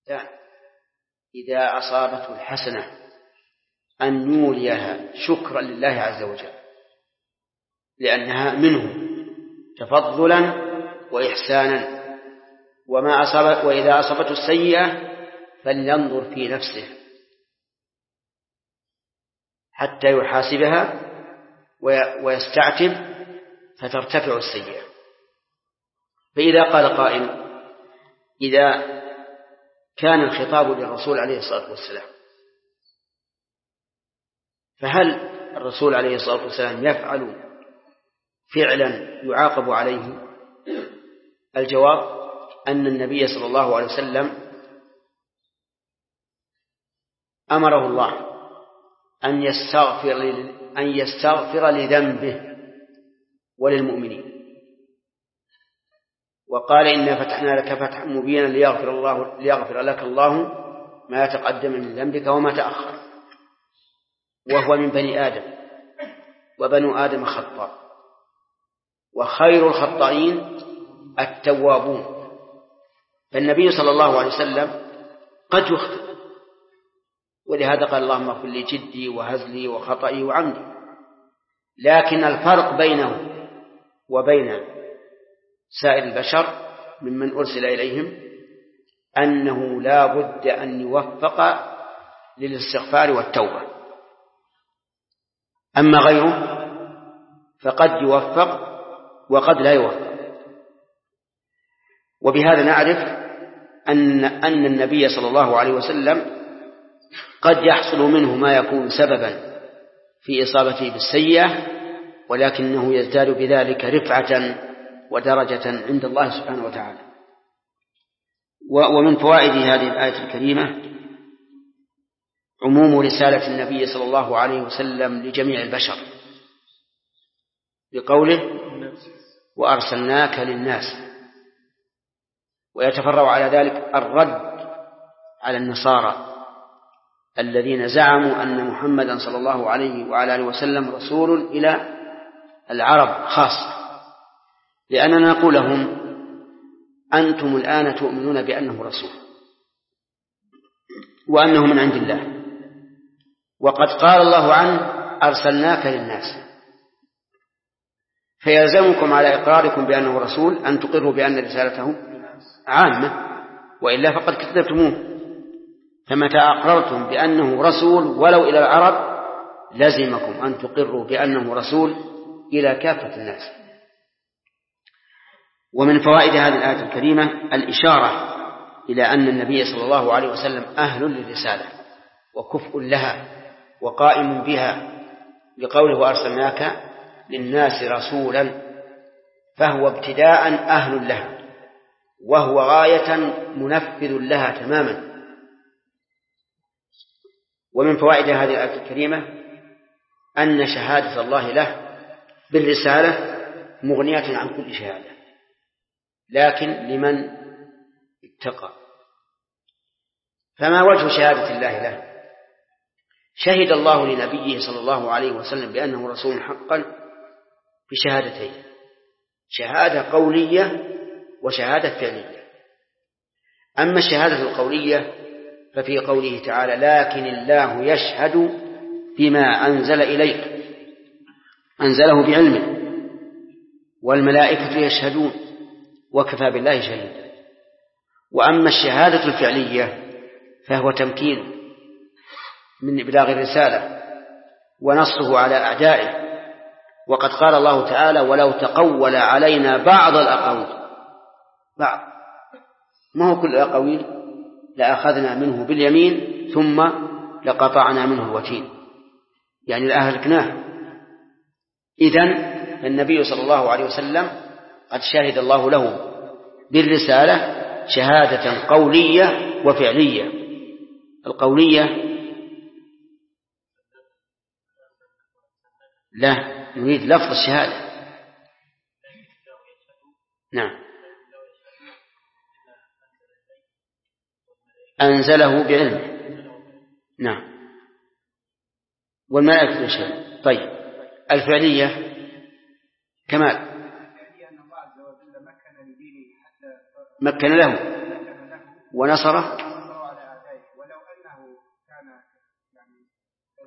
إذا أصابته الحسنة أن يوليها شكرا لله عز وجل، لأنها منه تفضلا وإحسانا. وإذا أصابته السيئة فلينظر في نفسه حتى يحاسبها ويستعتب فترتفع السيئة. فإذا قال قائل: إذا كان الخطاب للرسول عليه الصلاة والسلام، فهل الرسول عليه الصلاة والسلام يفعل فعلا يعاقب عليه؟ الجواب أن النبي صلى الله عليه وسلم أمره الله أن يستغفر لذنبه وللمؤمنين، وقال: إنا فتحنا لك فتحا مبينا ليغفر لك الله ما تقدم من ذنبك وما تأخر. وهو من بني آدم، وبنو آدم خطاء، وخير الخطائين التوابون. فالنبي صلى الله عليه وسلم قد يخطئ، ولهذا قال: اللهم اغفر لي جدي وهزلي وخطئي وعمدي. لكن الفرق بينه وبين سائر البشر ممن أرسل إليهم أنه لا بد أن يوفق للاستغفار والتوبة، أما غيره فقد يوفق وقد لا يوفق. وبهذا نعرف أن النبي صلى الله عليه وسلم قد يحصل منه ما يكون سببا في إصابته بالسيئة، ولكنه يزداد بذلك رفعة ودرجة عند الله سبحانه وتعالى. ومن فوائد هذه الآية الكريمة عموم رسالة النبي صلى الله عليه وسلم لجميع البشر بقوله: وأرسلناك للناس. ويتفرع على ذلك الرد على النصارى الذين زعموا أن محمدا صلى الله عليه وعلى آله وسلم رسول إلى العرب خاصة، لأننا نقول لهم: أنتم الآن تؤمنون بأنه رسول وأنه من عند الله، وقد قال الله عنه: أرسلناك للناس، فيلزمكم على إقراركم بأنه رسول أن تقروا بأن رسالته عامة، وإلا فقد كذبتموه. فمتى أقررتم بأنه رسول ولو إلى العرب لزمكم أن تقروا بأنه رسول إلى كافة الناس. ومن فوائد هذه الآية الكريمة الإشارة إلى أن النبي صلى الله عليه وسلم أهل للرسالة وكفء لها وقائم بها، بقوله: وأرسلناك للناس رسولا، فهو ابتداء أهل لها، وهو غاية منفذ لها تماما. ومن فوائد هذه الآية الكريمة أن شهادة الله له بالرسالة مغنية عن كل شهادة، لكن لمن اتقى. فما وجه شهادة الله له؟ شهد الله لنبيه صلى الله عليه وسلم بأنه رسول حقا بشهادتين: شهادة قولية وشهادة فعلية. أما الشهادة القولية ففي قوله تعالى: لكن الله يشهد بما أنزل إليك، أنزله بعلمه، والملائكة يشهدون، وكفى بالله شهيدا. وأما الشهادة الفعلية فهو تمكين من إبلاغ الرسالة ونصه على أعدائه. وقد قال الله تعالى: ولو تقول علينا بعض الأقاويل، بعض، ما هو كل الأقاويل، لأخذنا منه باليمين ثم لقطعنا منه الوتين، يعني لأهلكناه. إذن النبي صلى الله عليه وسلم قد شهد الله له بالرسالة شهادة قولية وفعلية. القولية لا نريد لفظ الشهادة. نعم، أنزله بعلمه. نعم، والملائكة يشهدون. طيب، الفعلية كمال مكن له ونصره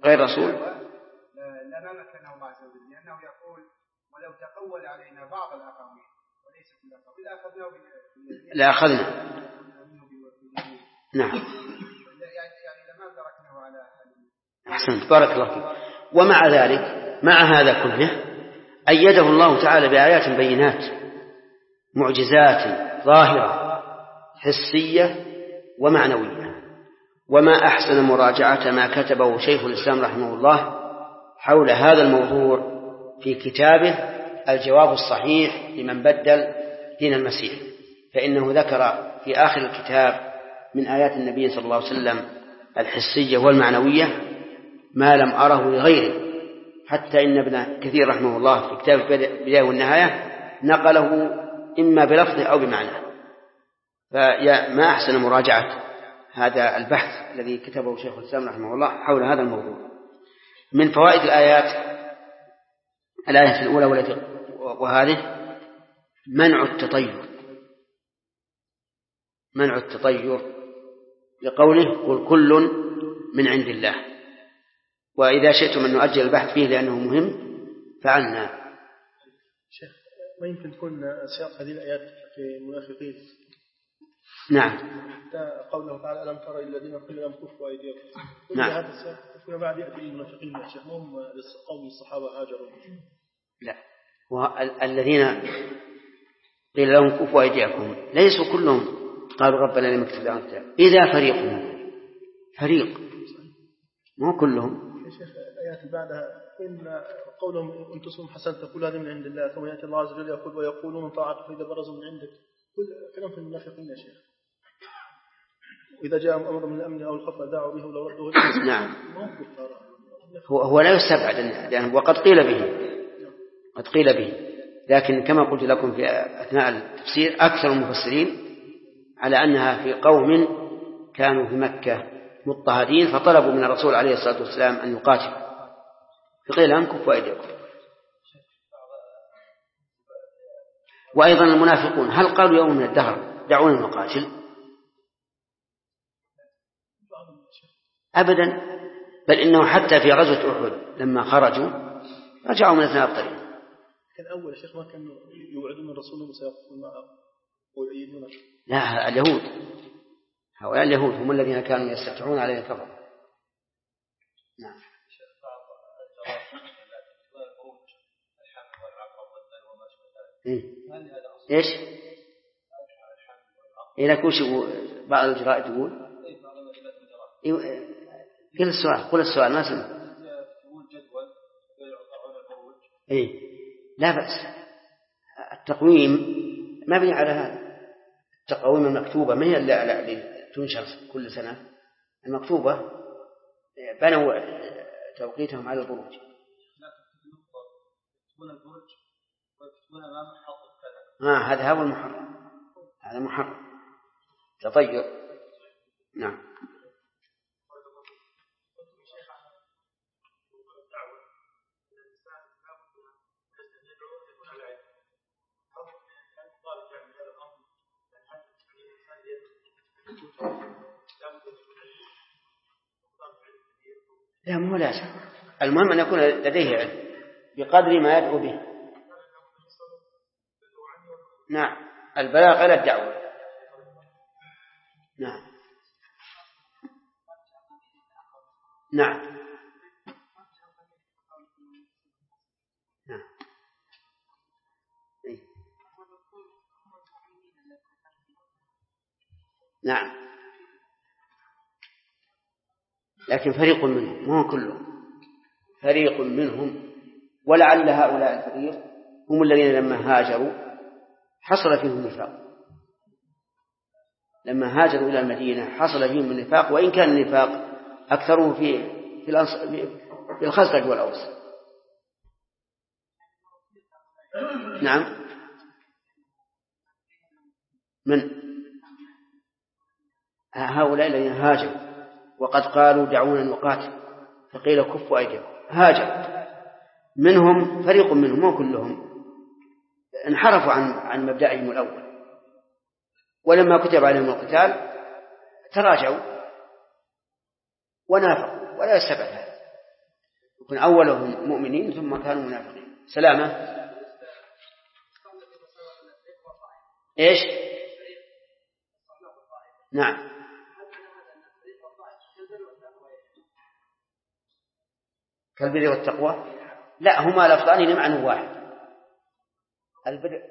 غير رسول لما مكنه الله عز وجل، لأنه يقول ولو تقول علينا بعض الأقاويل وليس كل الأقاويل لأخذنا. نعم يعني لما تركناه على أحسنت بارك الله فيك. ومع ذلك مع هذا كله أيده الله تعالى بآيات بينات معجزات ظاهرة حسية ومعنوية. وما أحسن مراجعة ما كتبه شيخ الإسلام رحمه الله حول هذا الموضوع في كتابه الجواب الصحيح لمن بدل دين المسيح، فإنه ذكر في آخر الكتاب من آيات النبي صلى الله عليه وسلم الحسية والمعنوية ما لم أره لغيره، حتى إن ابن كثير رحمه الله في كتاب البداية والنهاية نقله إما بلفظه أو بمعنى. فما أحسن مراجعة هذا البحث الذي كتبه شيخ الإسلام رحمه الله حول هذا الموضوع. من فوائد الآيات الآية الأولى وهذه منع التطير لقوله قل كل من عند الله. وإذا شئتم أن نؤجل البحث فيه لأنه مهم فعلنا. شيخ ما يمكن تكون سياق هذه الآيات في المنافقين؟ نعم قوله تعالى ألم ترى الذين قيل لهم كفوا أيديكم. نعم هذا السياق فيما بعد يأتي المنافقين يا شيخ هم قوم الصحابة هاجروا. لا الذين قيل لهم كفوا أيديكم ليسوا كلهم قالوا ربنا لم اكتب لنا الكتاب، إذا فريق مو كلهم. يا شيخ الآيات اللي بعدها إن قولهم إن تصوم حسن تقول هذه من عند الله، ثم يأتي الله عز وجل يقول ويقولون طاعة فإذا برزوا من عندك، كل كلام في المنافقين يا شيخ. وإذا جاء أمر من الأمن أو الخوف دعوا به ولو ردوه. نعم هو لا يستبعد يعني وقد قيل به لكن كما قلت لكم في أثناء التفسير أكثر المفسرين على أنها في قوم كانوا في مكة مضطهدين فطلبوا من الرسول عليه الصلاة والسلام أن يقاتل فقيل لهم كفوا أيديكم. وأيضا المنافقون هل قالوا يوم من الدهر دعونا نقاتل؟ أبدا، بل إنه حتى في غزوة أحد لما خرجوا رجعوا من أثناء الطريق. كان أول شيخ ما كانوا يوعدون الرسول وسيقفون معه ويؤيدونه. لا اليهود هؤلاء اليهود هم الذين كانوا يستفتحون عليه الكفر. نعم إيش إلى كوش بعض الجرائد تقول قل السؤال ما سمع. لا بأس التقويم مبني على هذا. التقويم المكتوبة ما هي اللي تنشر كل سنة، المكتوبة بنوا توقيتهم على البروج. هذا هو المحرم، هذا محرم تطير. نعم لا مو لازم، المهم أن يكون لديه علم بقدر ما يدعو به. نعم البلاغ على الدعوة. نعم نعم نعم نعم لكن فريق منهم مو كلهم، فريق منهم، ولعل هؤلاء الفريق هم الذين لما هاجروا حصل فيهم النفاق، لما هاجروا إلى المدينة حصل فيهم النفاق، وإن كان النفاق أكثره في الخزرج والأوس. نعم من هؤلاء الذين هاجروا وقد قالوا دعونا نقاتل فقيل كفوا أيديكم، هاجر منهم فريق منهم مو كلهم انحرفوا عن مبدأهم الأول، ولما كتب عليهم القتال تراجعوا ونافقوا، ولا يستبعد هذا. يكون أولهم مؤمنين ثم كانوا منافقين. سلامة. إيش؟ نعم. كالبر والتقوى؟ لا، هما لفظان لمعنى واحد. البر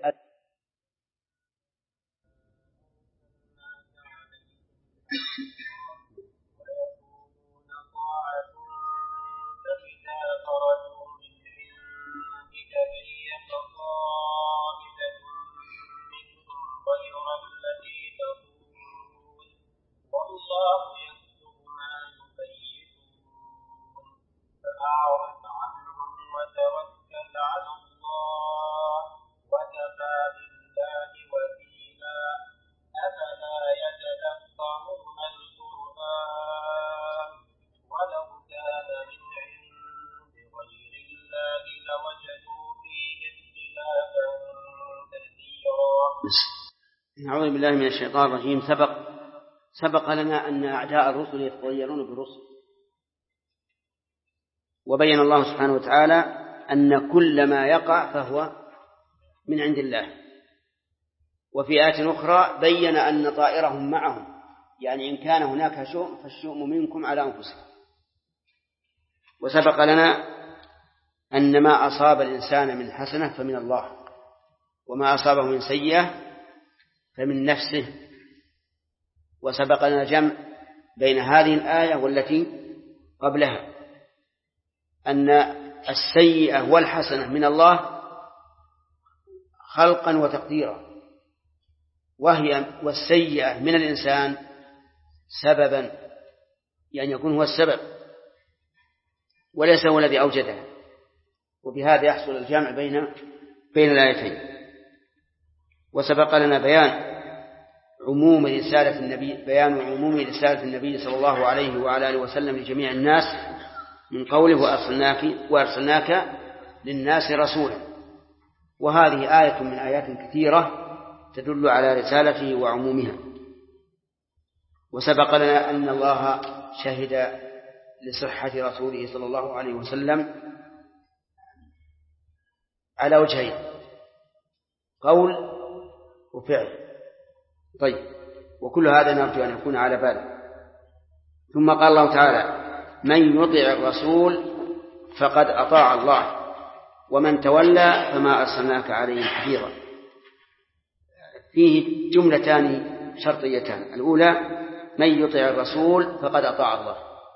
نعوذ بالله من الشيطان الرجيم. سبق لنا أن أعداء الرسل يتطيرون بالرسل، وبين الله سبحانه وتعالى أن كل ما يقع فهو من عند الله. وفي آية أخرى بين أن طائرهم معهم، يعني إن كان هناك شؤم فالشؤم منكم على أنفسكم. وسبق لنا أن ما أصاب الإنسان من حسنة فمن الله، وما أصابه من سيئة فمن نفسه. وسبق لنا جمع بين هذه الآية والتي قبلها، أن السيئة والحسنة من الله خلقا وتقديرا، والسيئة من الإنسان سببا، يعني يكون هو السبب وليس هو الذي أوجدها. وبهذا يحصل الجمع بين الآيتين. وسبق لنا بيان عموم رسالة النبي صلى الله عليه وعلى آله وسلم لجميع الناس، من قوله وأرسلناك للناس رسولا. وهذه آية من آيات كثيرة تدل على رسالته وعمومها. وسبق لنا أن الله شهد لصحة رسوله صلى الله عليه وسلم على وجهين: قول وفعل. طيب، وكل هذا نرجو أن يكون على باله. ثم قال الله تعالى: من يطع الرسول فقد أطاع الله ومن تولى فما أرسلناك عليهم حفيظا. فيه جملتان شرطيتان: الأولى من يطع الرسول فقد أطاع الله،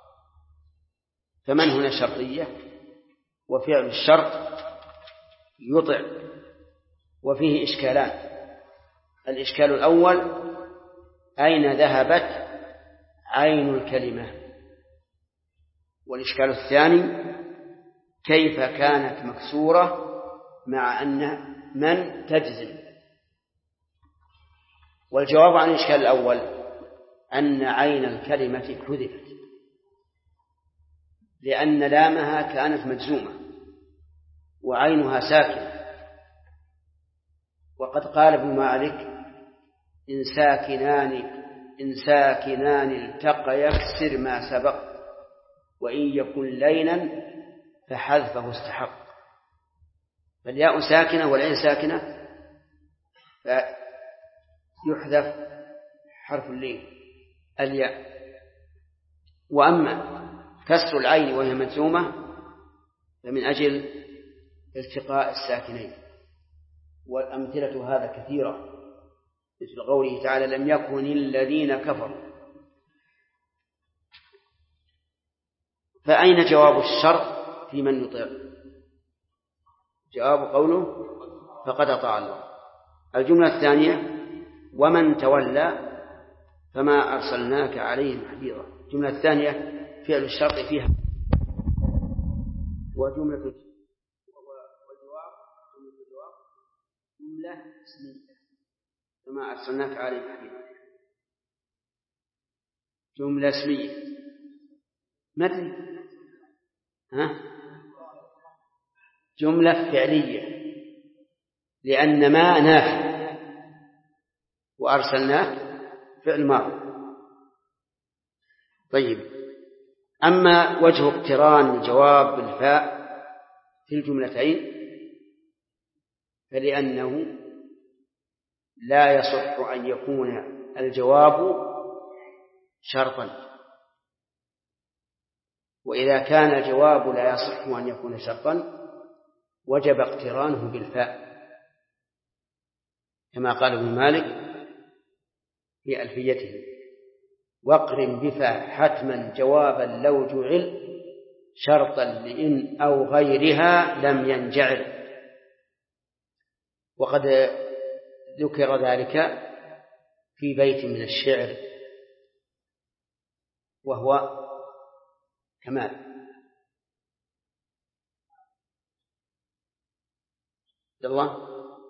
فمن هنا شرطية، وفعل الشرط يطع. وفيه إشكالان: الإشكال الأول: أين ذهبت عين الكلمة؟ والإشكال الثاني: كيف كانت مكسورة مع أن من تجزم؟ والجواب عن الإشكال الأول أن عين الكلمة حذفت، لأن لامها كانت مجزومة وعينها ساكنة. وقد قال ابن مالك: إن ساكنان التقى يكسر ما سبق، وإن يكن لينا فحذفه استحق. فالياء ساكنة والعين ساكنة فيحذف حرف اللين الياء. وأما كسر العين وهي مجزومة فمن أجل التقاء الساكنين. والأمثلة هذا كثيرة، مثل قوله تعالى: لم يكن الذين كفروا. فأين جواب الشرط في من يطيع؟ جواب قوله فقد أطاع الله. الجملة الثانية: ومن تولى فما أرسلناك عليهم حفيظا. الجملة الثانية فعل الشرط فيها، وجملة الجواب جملة اسمية: فما أرسلناك عليهم حفيظا. جملة اسمية متى؟ جملة فعلية، لأن ما نافع وأرسلناك فعل ماضي. طيب، أما وجه اقتران الجواب بالفاء في الجملتين فلأنه لا يصح أن يكون الجواب شرطا، وإذا كان الجواب لا يصح أن يكون شرطا وجب اقترانه بالفاء، كما قال ابن مالك في ألفيته: واقرن بفاء حتما جوابا لو جعل شرطا لإن أو غيرها لم ينجعل. وقد ذكر ذلك في بيت من الشعر وهو كمال: الله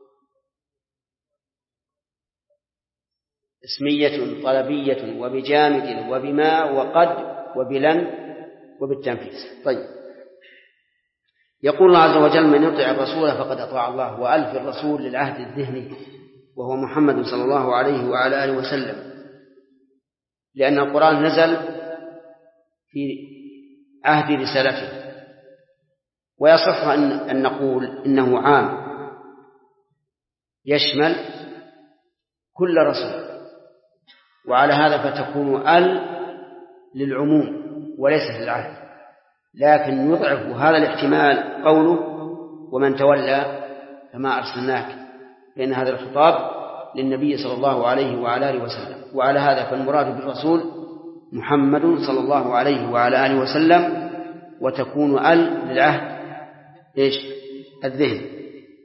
اسمية طلبية وبجامد وبما وقد وبلن وبالتنفيس. طيب، يقول الله عز وجل: من يطع الرسول فقد أطاع الله. وألف الرسول للعهد الذهني وهو محمد صلى الله عليه وعلى آله وسلم، لأن القرآن نزل في عهد رسالته، ويصح أن نقول إنه عام يشمل كل رسول، وعلى هذا فتكون للعموم وليس للعهد، لكن يضعف هذا الاحتمال قوله: ومن تولى فما أرسلناك، لأن هذا الخطاب للنبي صلى الله عليه وعلى آله وسلم. وعلى هذا فالمراد بالرسول محمد صلى الله عليه وعلى آله وسلم، وتكون للعهد الذهن.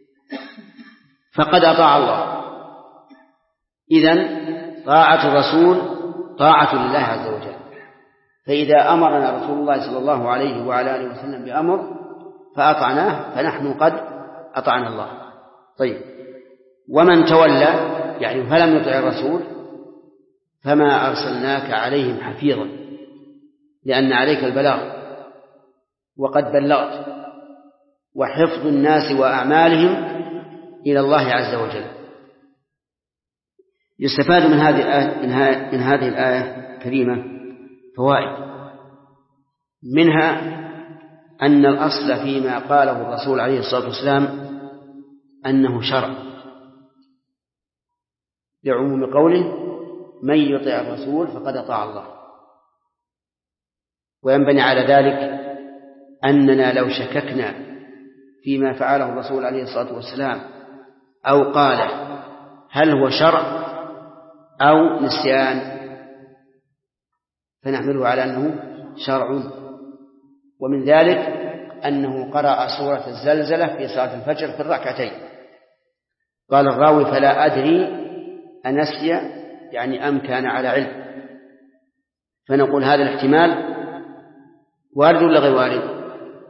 فقد أطاع الله، إذن طاعة الرسول طاعة لله عز وجل. فإذا أمرنا رسول الله صلى الله عليه وعلى آله وسلم بأمر فأطعناه فنحن قد أطعنا الله. طيب، ومن تولى يعني فلم يطع الرسول فما أرسلناك عليهم حفيظا، لأن عليك البلاغ وقد بلغت، وحفظ الناس وأعمالهم إلى الله عز وجل. يستفاد من هذه الآية الكريمة فوائد، منها أن الأصل فيما قاله الرسول عليه الصلاة والسلام أنه شرع، لعموم قوله: من يطع الرسول فقد أطاع الله. وينبني على ذلك أننا لو شككنا فيما فعله الرسول عليه الصلاة والسلام أو قاله هل هو شرع أو نسيان فنحمله على أنه شرع. ومن ذلك أنه قرأ سورة الزلزلة في صلاة الفجر في الركعتين. قال الراوي: فلا أدري أنسي يعني أم كان على علم. فنقول هذا الاحتمال وارد ولا غير وارد؟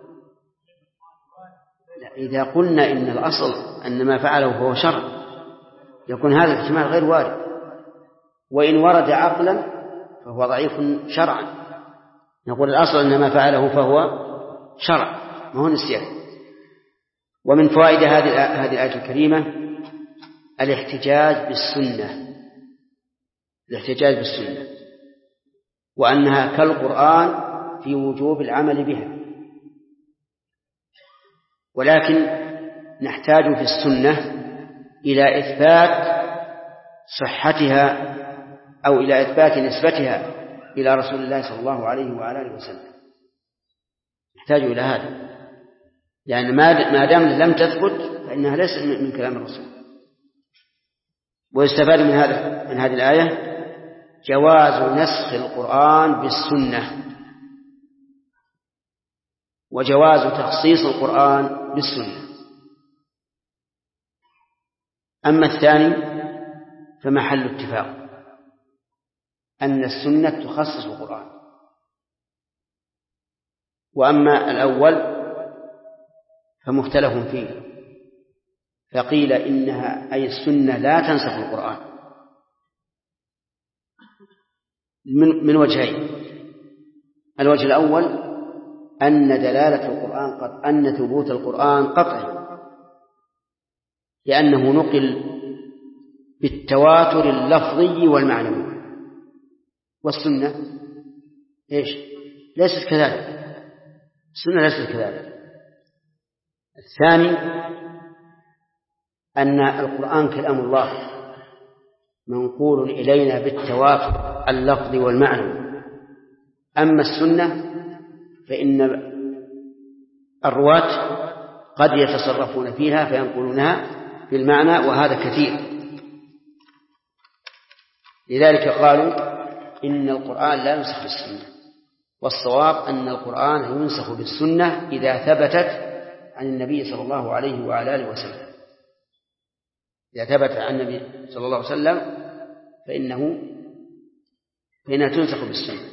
إذا قلنا إن الأصل أن ما فعله هو شرع يكون هذا الاحتمال غير وارد، وإن ورد عقلا فهو ضعيف شرعا. نقول الأصل أن ما فعله فهو شرع ما هو نسيان. ومن فوائد هذه الآية الكريمة الاحتجاج بالسنة، وأنها كالقرآن في وجوب العمل بها. ولكن نحتاج في السنة إلى إثبات صحتها أو إلى إثبات نسبتها إلى رسول الله صلى الله عليه وعلى آله وسلم. نحتاج إلى هذا، لأن ما دام لم تثبت فإنها ليست من كلام الرسول. ويستفاد من هذه الآية جواز نسخ القرآن بالسنة، وجواز تخصيص القرآن بالسنة. أما الثاني فمحل اتفاق أن السنة تخصص القرآن، وأما الأول فمختلف فيه، فقيل إنها أي السنة لا تنسخ القرآن من وجهين. الوجه الأول أن دلالة القرآن أن ثبوت القرآن قطعي، لأنه نقل بالتواتر اللفظي والمعنوي، والسنة ليست كذلك، السنة ليست كذلك. الثاني أن القرآن كلام الله منقول إلينا بالتوافق اللفظي والمعنى. أما السنة فإن الرواة قد يتصرفون فيها فينقلونها بالمعنى، وهذا كثير. لذلك قالوا إن القرآن لا ينسخ بالسنة، والصواب أن القرآن ينسخ بالسنة إذا ثبتت عن النبي صلى الله عليه وعلى آله وسلم. إذا ثبت عن النبي صلى الله عليه وسلم فإنها تنسخ بالسنة،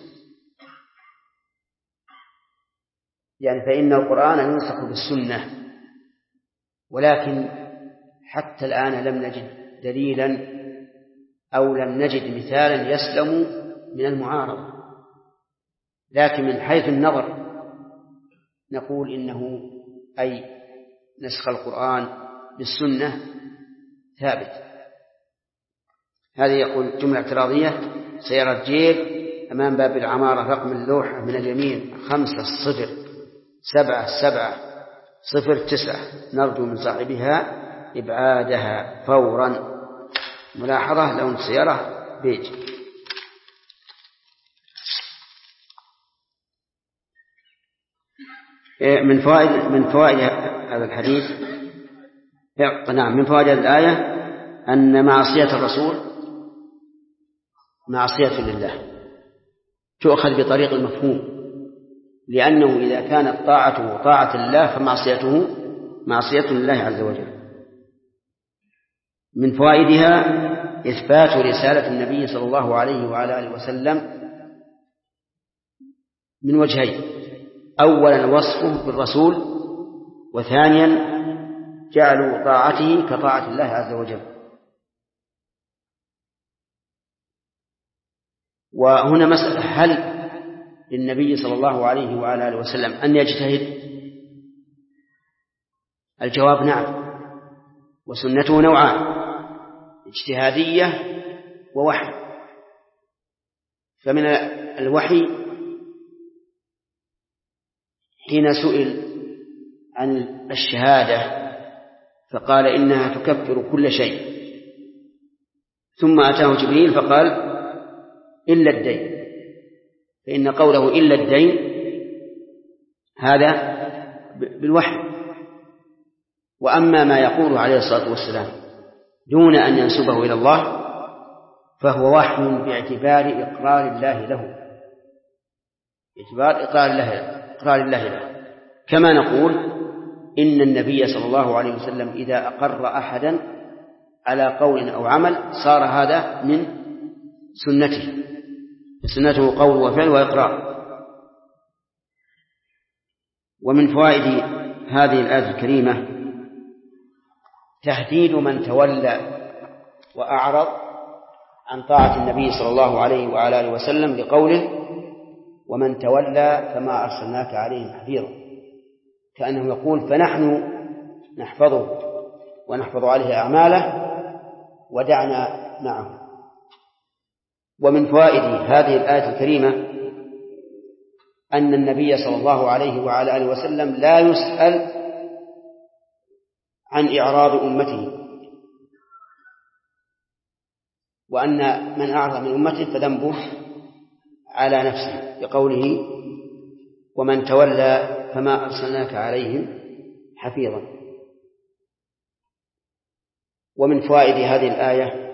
يعني فإن القرآن ينسخ بالسنة. ولكن حتى الآن لم نجد دليلا أو لم نجد مثالا يسلم من المعارضة، لكن من حيث النظر نقول إنه أي نسخ القرآن بالسنة ثابت. هذه يقول جملة اعتراضية: سيارة جيل أمام باب العمارة، رقم اللوحة من اليمين 5077009، نرجو من صاحبها إبعادها فورا. ملاحظة: لون السيارة بيج. من فوائد هذا الحديث، نعم، من فوائد الآية أن معصية الرسول معصية لله، تؤخذ بطريق المفهوم، لأنه إذا كانت طاعته طاعة الله فمعصيته معصية لله عز وجل. من فوائدها إثبات رسالة النبي صلى الله عليه وعلى آله وسلم من وجهين: أولا وصفه بالرسول، وثانيا جعلوا طاعته كطاعة الله عز وجل. وهنا مسألة: هل للنبي صلى الله عليه وعلى آله وسلم أن يجتهد؟ الجواب نعم، وسنته نوعان: اجتهادية ووحي. فمن الوحي حين سئل عن الشهادة فقال إنها تكفر كل شيء، ثم أتاه جبريل فقال إلا الدين، فإن قوله إلا الدين هذا بالوحي. وأما ما يقوله عليه الصلاة والسلام دون أن ينسبه إلى الله فهو وحي باعتبار إقرار الله له، باعتبار إقرار الله له. كما نقول إن النبي صلى الله عليه وسلم إذا أقر أحدا على قول أو عمل صار هذا من سنته، سنته قول وفعل وإقرار. ومن فوائد هذه الآية الكريمة تهديد من تولى وأعرض عن طاعة النبي صلى الله عليه وعلى آله وسلم لقوله: ومن تولى فما أرسلناك عليهم حفيظا، كأنه يقول فنحن نحفظه ونحفظ عليه أعماله ودعنا معه. ومن فوائد هذه الآية الكريمة أن النبي صلى الله عليه وعلى آله وسلم لا يسأل عن إعراض أمته، وأن من أعرض من أمته فذنبه على نفسه بقوله: ومن تولى فما أرسلناك عليهم حفيظا. ومن فوائد هذه الآية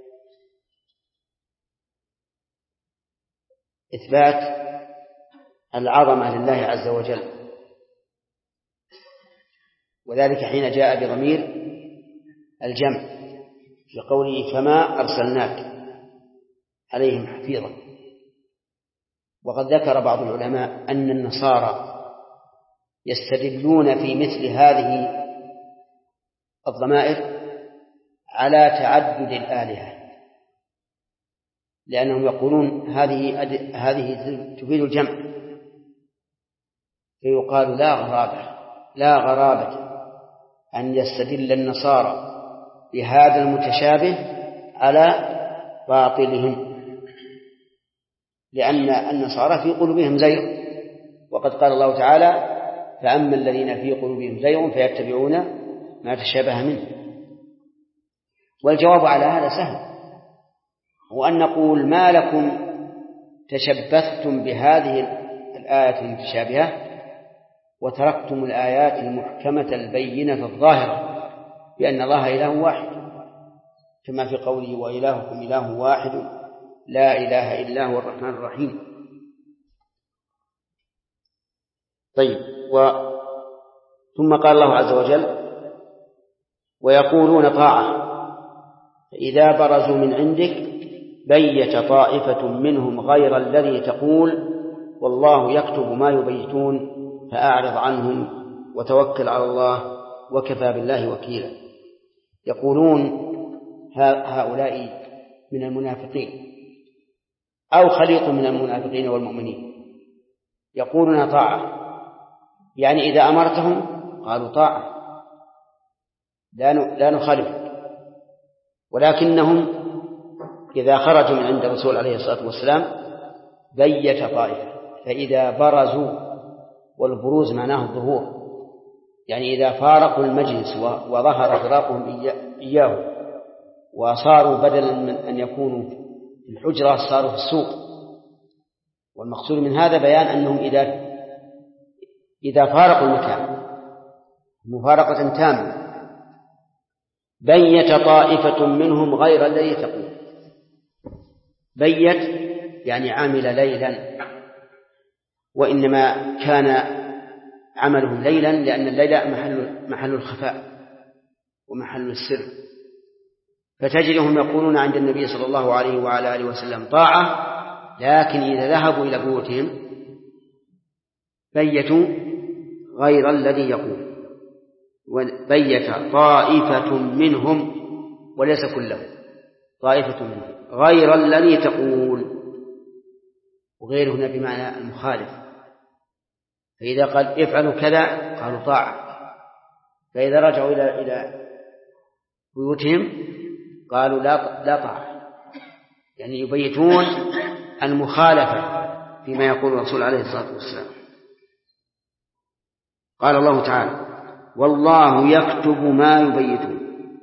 إثبات العظمة لله عز وجل، وذلك حين جاء بضمير الجمع في قوله: فما أرسلناك عليهم حفيظا. وقد ذكر بعض العلماء أن النصارى يستدلون في مثل هذه الضمائر على تعدد الآلهة، لأنهم يقولون هذه تفيد الجمع، فيقال لا غرابة أن يستدل النصارى بهذا المتشابه على باطلهم، لأن النصارى في قلوبهم زيغ وقد قال الله تعالى: فأما الذين في قلوبهم زيغ فيتبعون ما تشابه منه. والجواب على هذا سهل، هو أن نقول: ما لكم تشبثتم بهذه الآية المتشابهة وتركتم الآيات المحكمة البينة الظاهرة بأن الله إله واحد، كما في قوله: وإلهكم إله واحد لا إله إلا هو الرحمن الرحيم. طيب، ثم قال الله عز وجل: ويقولون طاعة فإذا برزوا من عندك بيت طائفة منهم غير الذي تقول والله يكتب ما يبيتون فأعرض عنهم وتوكل على الله وكفى بالله وكيلا. يقولون هؤلاء من المنافقين أو خليط من المنافقين والمؤمنين، يقولون طاعة، يعني إذا أمرتهم قالوا طاعة لا نخالف، ولكنهم إذا خرجوا من عند الرسول عليه الصلاة والسلام بيت طائفة، فإذا برزوا، والبروز معناه الظهور، يعني إذا فارقوا المجلس وظهر فراقهم إياه وصاروا بدلا من أن يكونوا في الحجرة صاروا في السوق. والمقصود من هذا بيان أنهم إذا فارقوا المكان مفارقة تامة بيت طائفة منهم غير الذي تقول. بيت يعني عمل ليلا، وإنما كان عملهم ليلا لأن الليل محل الخفاء ومحل السر، فتجدهم يقولون عند النبي صلى الله عليه وعلى آله وسلم طاعة، لكن إذا ذهبوا إلى بيوتهم بيتوا غير الذي يقول. وبيت طائفة منهم وليس كلهم، طائفة منهم غير الذي تقول، وغير هنا بمعنى المخالف، فإذا قال افعلوا كذا قالوا طاعة، فإذا رجعوا إلى بيوتهم قالوا لا طاعة، يعني يبيتون المخالفة فيما يقول الرسول عليه الصلاة والسلام. قال الله تعالى: والله يكتب ما يبيتون.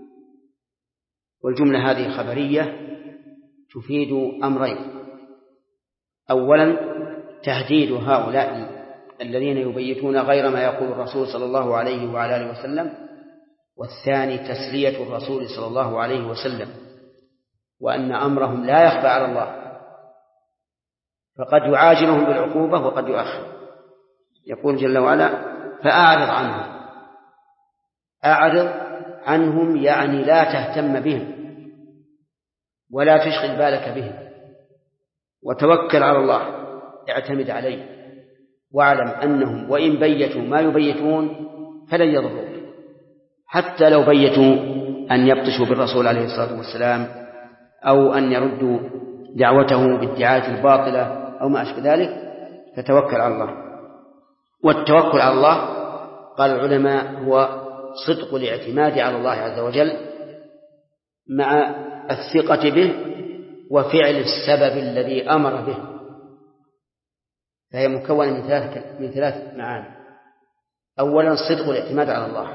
والجملة هذه خبرية تفيد أمرين: أولا تهديد هؤلاء الذين يبيتون غير ما يقول الرسول صلى الله عليه وعلى آله وسلم، والثاني تسلية الرسول صلى الله عليه وسلم، وأن أمرهم لا يخفى على الله، فقد يعاجلهم بالعقوبة وقد يؤخر. يقول جل وعلا: فأعرض عنهم. أعرض عنهم يعني لا تهتم بهم ولا تشغل بالك بهم، وتوكل على الله، اعتمد عليه، واعلم أنهم وإن بيتوا ما يبيتون فلن يضروك، حتى لو بيتوا أن يبطشوا بالرسول عليه الصلاة والسلام أو أن يردوا دعوته بالدعاية الباطلة أو ما أشبه ذلك، فتوكل على الله. والتوكل على الله قال العلماء هو صدق الاعتماد على الله عز وجل مع الثقة به وفعل السبب الذي أمر به، فهي مكونة من ثلاث معاني: أولا صدق الاعتماد على الله،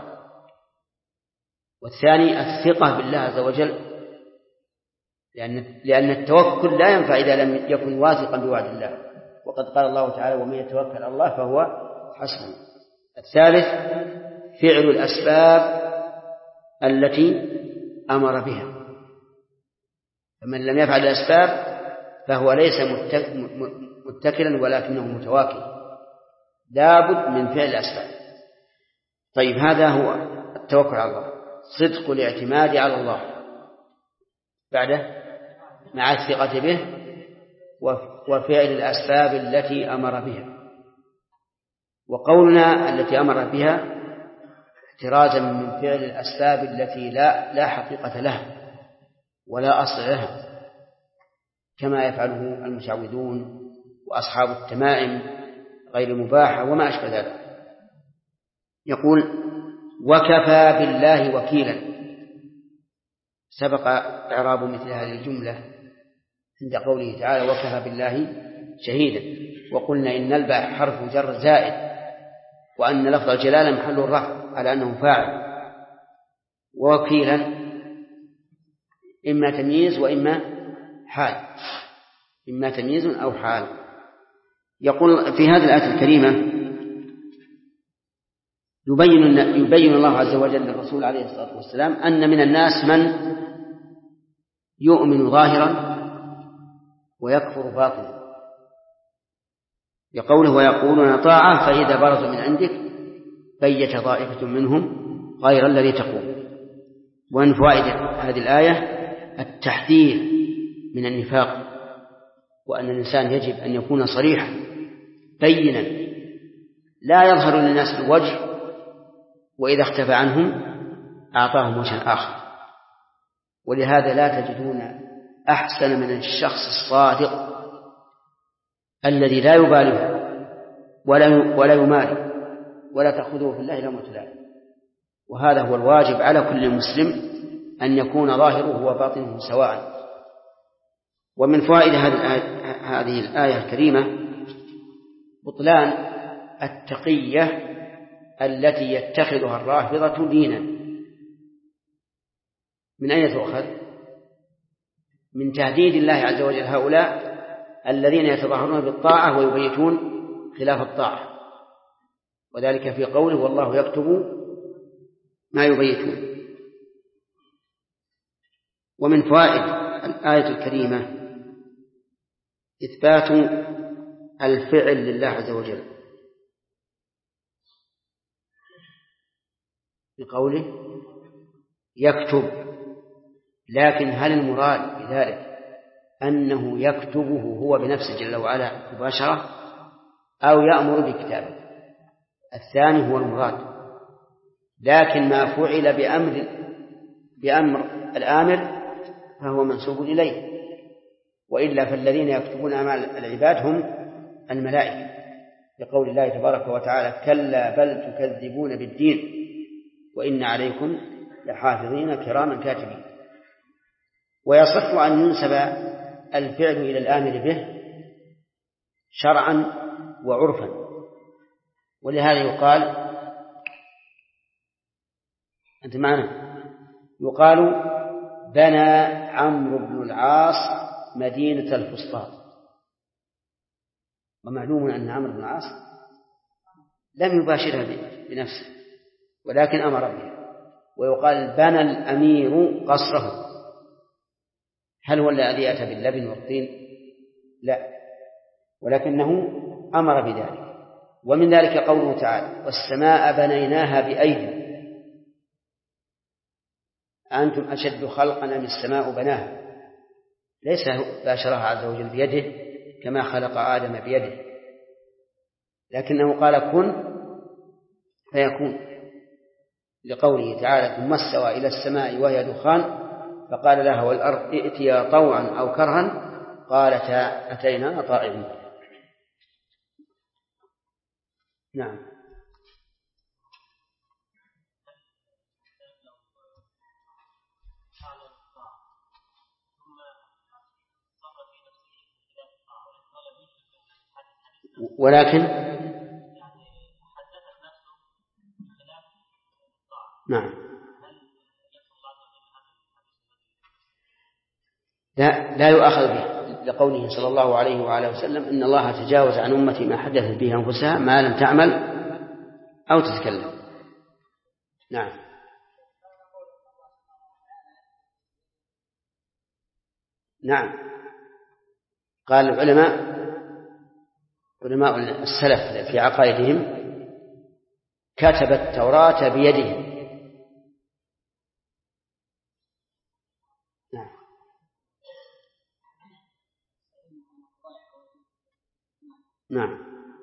والثاني الثقة بالله عز وجل، لأن التوكل لا ينفع إذا لم يكن واثقا بوعد الله، وقد قال الله تعالى: ومن يتوكل على الله فهو حسبه. الثالث فعل الأسباب التي أمر بها، فمن لم يفعل الأسباب فهو ليس متكلا ولكنه متواكل، لابد من فعل الأسباب. طيب، هذا هو التوكل على الله، صدق الاعتماد على الله، بعده مع الثقة به وفعل الأسباب التي أمر بها. وقولنا التي أمر بها احترازا من فعل الأسباب التي لا حقيقة لها ولا أصل لها، كما يفعله المشعوذون وأصحاب التمائم غير المباحة وما أشبه ذلك. يقول: وكفى بالله وكيلا. سبق إعراب مثل هذه الجملة عند قوله تعالى: وكفى بالله شهيدا. وقلنا إن الباء حرف جر زائد، وأن لفظ الجلالة محل الرفع على أنه فاعل، ووكيلا إما تمييز وإما حال، إما تمييز أو حال. يقول في هذه الآية الكريمة يبين الله عز وجل للرسول عليه الصلاة والسلام أن من الناس من يؤمن ظاهرا ويكفر باطنا، بقوله ويقولون طاعة فإذا برزوا من عندك بيت طائفة منهم غير الذي تقول. ومن فوائد هذه الآية التحذير من النفاق، وأن الإنسان يجب أن يكون صريحا بينا لا يظهر للناس بالوجه، وإذا اختفى عنهم أعطاهم وجها آخر. ولهذا لا تجدون أحسن من الشخص الصادق الذي لا يبالغ ولا يماري ولا تأخذه في الله لومة لائم. وهذا هو الواجب على كل مسلم، أن يكون ظاهره وباطنه سواء. ومن فوائد هذه الآية الكريمة بطلان التقية التي يتخذها الرافضة دينا. من أين تؤخذ؟ من تهديد الله عز وجل هؤلاء الذين يتظاهرون بالطاعة ويبيتون خلاف الطاعة، وذلك في قوله والله يكتب ما يبيتون. ومن فوائد الآية الكريمة إثبات الفعل لله عز وجل بقوله يكتب، لكن هل المراد بذلك أنه يكتبه هو بنفسه جل وعلا مباشرة أو يأمر بكتابه؟ الثاني هو المراد، لكن ما فعل بأمر الآمر فهو منسوب إليه، وإلا فالذين يكتبون أعمال العباد هم الملائكة، لقول الله تبارك وتعالى كلا بل تكذبون بالدين وإن عليكم لحافظين كراما كاتبين. ويصح أن ينسب الفعل إلى الآمر به شرعا وعرفا، ولهذا يقال أنت معنا يقال بنى عمرو بن العاص مدينة الفسطاط، ومعلوم أن عمرو بن العاص لم يباشرها بنفسه ولكن أمر بها. ويقال بنى الأمير قصره، هل هو الذي أتى باللبن والطين؟ لا، ولكنه أمر بذلك. ومن ذلك قوله تعالى والسماء بنيناها بأيد أنتم أشد خلقا أم السماء بناها، ليس باشرها عز وجل بيده كما خلق آدم بيده، لكنه قال كن فيكون، لقوله تعالى ثم استوى إلى السماء وهي دخان فقال لها والأرض ائتيا طوعا أو كرها قالتا أتينا طائعين. نعم. ولكن نعم لا يؤاخذ به، لقوله صلى الله عليه وآله وسلم إن الله تجاوز عن أمتي ما حدثت به أنفسها ما لم تعمل أو تتكلم. نعم. نعم، قال علماء السلف في عقائدهم كتب التوراة بيده. نعم. نعم.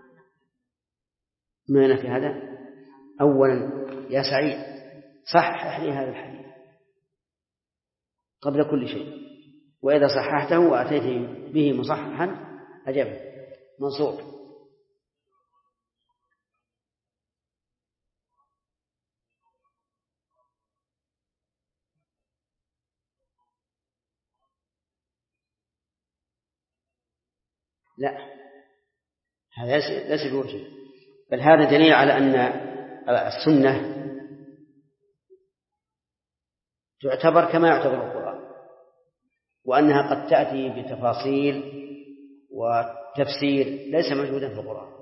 ما في هذا؟ أولا يا سعيد صحح لي هذا الحديث قبل كل شيء، وإذا صححته وأتيت به مصححا أجبه منصور. لا، هذا ليس بوجه، بل هذا دليل على أن السنة تعتبر كما يعتبر القرآن، وأنها قد تأتي بتفاصيل وتفسير ليس موجودا في القرآن،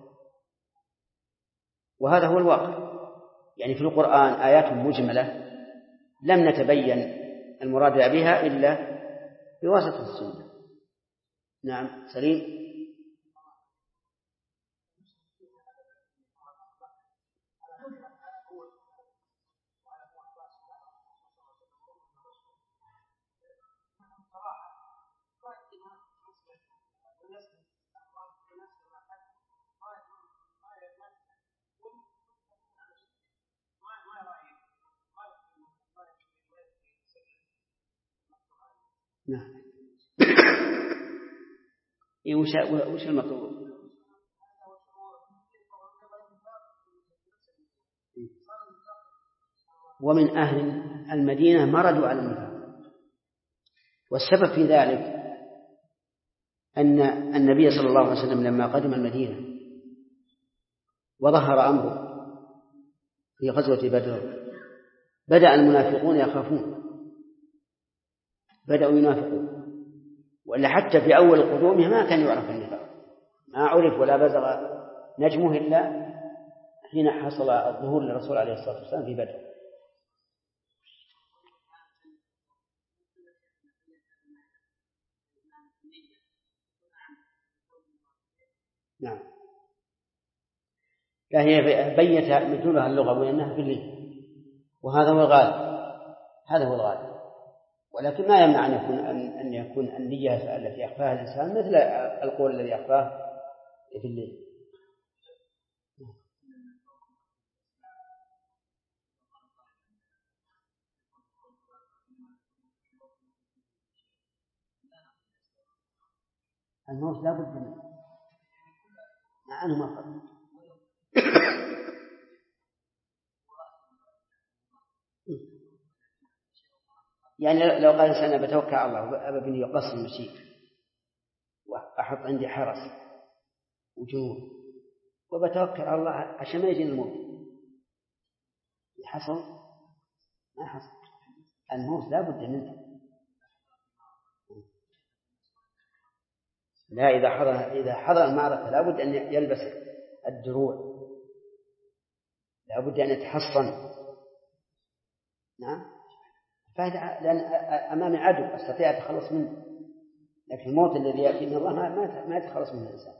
وهذا هو الواقع. يعني في القرآن آيات مجملة لم نتبين المراد بها إلا بواسطة السنة. نعم سليم. نعم. وش المطلوب؟ ومن أهل المدينة مردوا على النفاق، والسبب في ذلك أن النبي صلى الله عليه وسلم لما قدم المدينة وظهر أمره في غزوة بدر بدأ المنافقون يخافون، بدأوا ينافقون، ولا حتى في أول قدومه ما كان يعرف النفاق، ما عرف ولا بزغ نجمه إلا حين حصل الظهور للرسول عليه الصلاة والسلام في بدر. نعم. لا هي بيت مدلولها اللغوي أنها في الليل، وهذا هو الغالب، هذا هو الغالب، ولكن ما يمنع أن يكون النية التي يخفاها الإنسان مثل القول الذي يخفاه في الليل. الموت لا بد منه، مع أنه ما قبل. يعني لو قال إنسان أنا بتوكل على الله وأبى بني يقص المسيح وأحط عندي حرس وجنود وبتوكل على الله عشان ما يجي الموت، حصل ما حصل. الموت لا بد منه. لا إذا حضر المعركة لا بد أن يلبس الدروع، لا بد أن يتحصن. نعم. لأن أمام عدو أستطيع أتخلص منه، لكن الموت الذي يأتي من الله ما يتخلص منه الإنسان.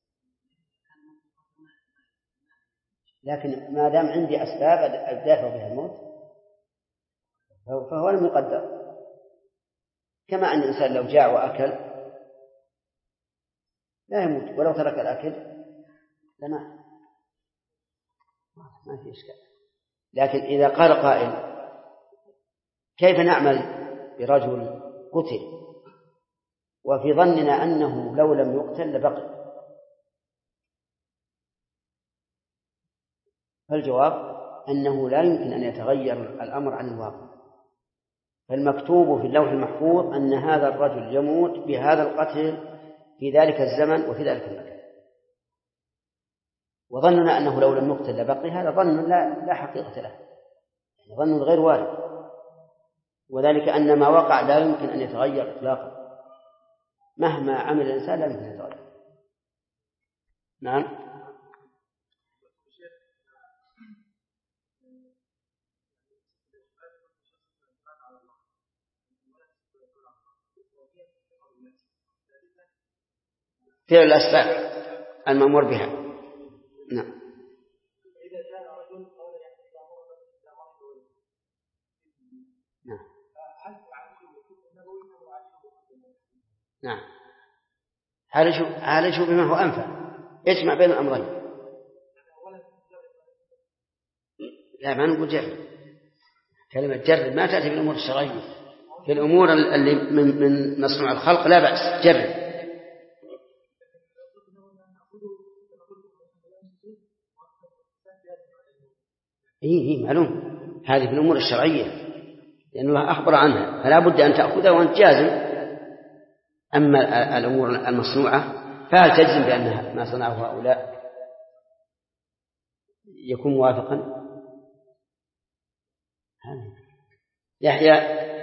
لكن ما دام عندي أسباب أدافع بها الموت فهو لم يقدر. كما أن الإنسان لو جاع وأكل لا يموت، ولو ترك الأكل لما ما في إشكال. لكن إذا قال قائل كيف نعمل برجل قتل وفي ظننا أنه لو لم يقتل لبقي؟ فالجواب أنه لا يمكن أن يتغير الأمر عن الواقع، فالمكتوب في اللوح المحفوظ أن هذا الرجل يموت بهذا القتل في ذلك الزمن وفي ذلك المكان، وظننا أنه لو لم يقتل لبقي، هذا ظن لا حقيقة له، يعني ظن غير وارد، وذلك أن ما وقع لا يمكن أن يتغير إطلاقا، مهما عمل الإنسان لا يمكن أن يتغير. نعم. فعل الأسباب المأمور بها. نعم. نعم. عالجه بما هو أنفع، يجمع بين الأمرين. لا ما نقول جرب، كلمة جرب ما تأتي بالأمور الشرعية، في الأمور اللي من مصنوع الخلق لا بأس جرب. إيه معلوم، هذه في الأمور الشرعية لأن الله أخبر عنها، فلا بد أن تأخذها وأنت جازم. أما الأمور المصنوعة فهل تجزم بأن ما صنعه هؤلاء يكون موافقا؟ يحيى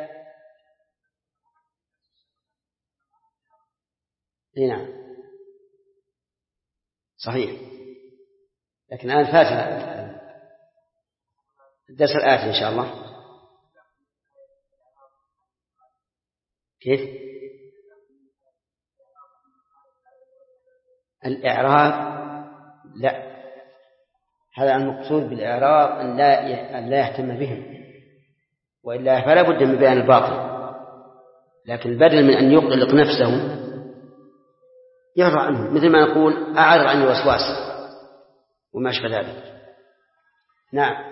نعم صحيح، لكن الآن فات الدرس الآتي إن شاء الله. كيف الإعراب؟ لا، هذا المقصود بالإعراب أن لا يهتم بهم، وإلا فلا بد من بيان الباطل، لكن بدل من أن يقلق نفسه يرضى عنه، مثل ما نقول أعرض عن الوسواس وما أشبه ذلك. نعم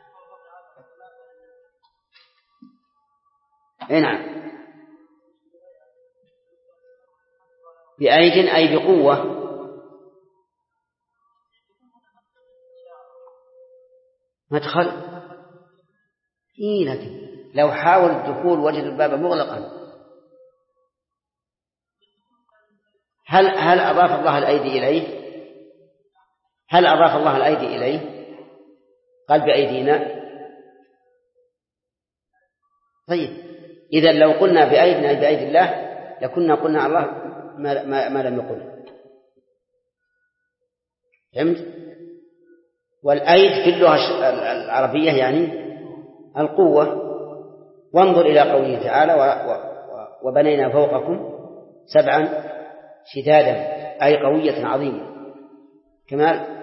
نعم، بأيد أي بقوة. مدخل لكن لو حاول الدخول وجد الباب مغلقا. هل أضاف الله الأيدي إليه؟ هل أضاف الله الأيدي إليه؟ قال بأيدينا. طيب إذا لو قلنا بأيدنا بأيدي الله لكنا قلنا الله ما لم يقل. فهمت؟ والأيد في اللغة العربية يعني القوة. وانظر إلى قوله تعالى وبنينا فوقكم سبعا شدادا، أي قوية عظيمة. كمال.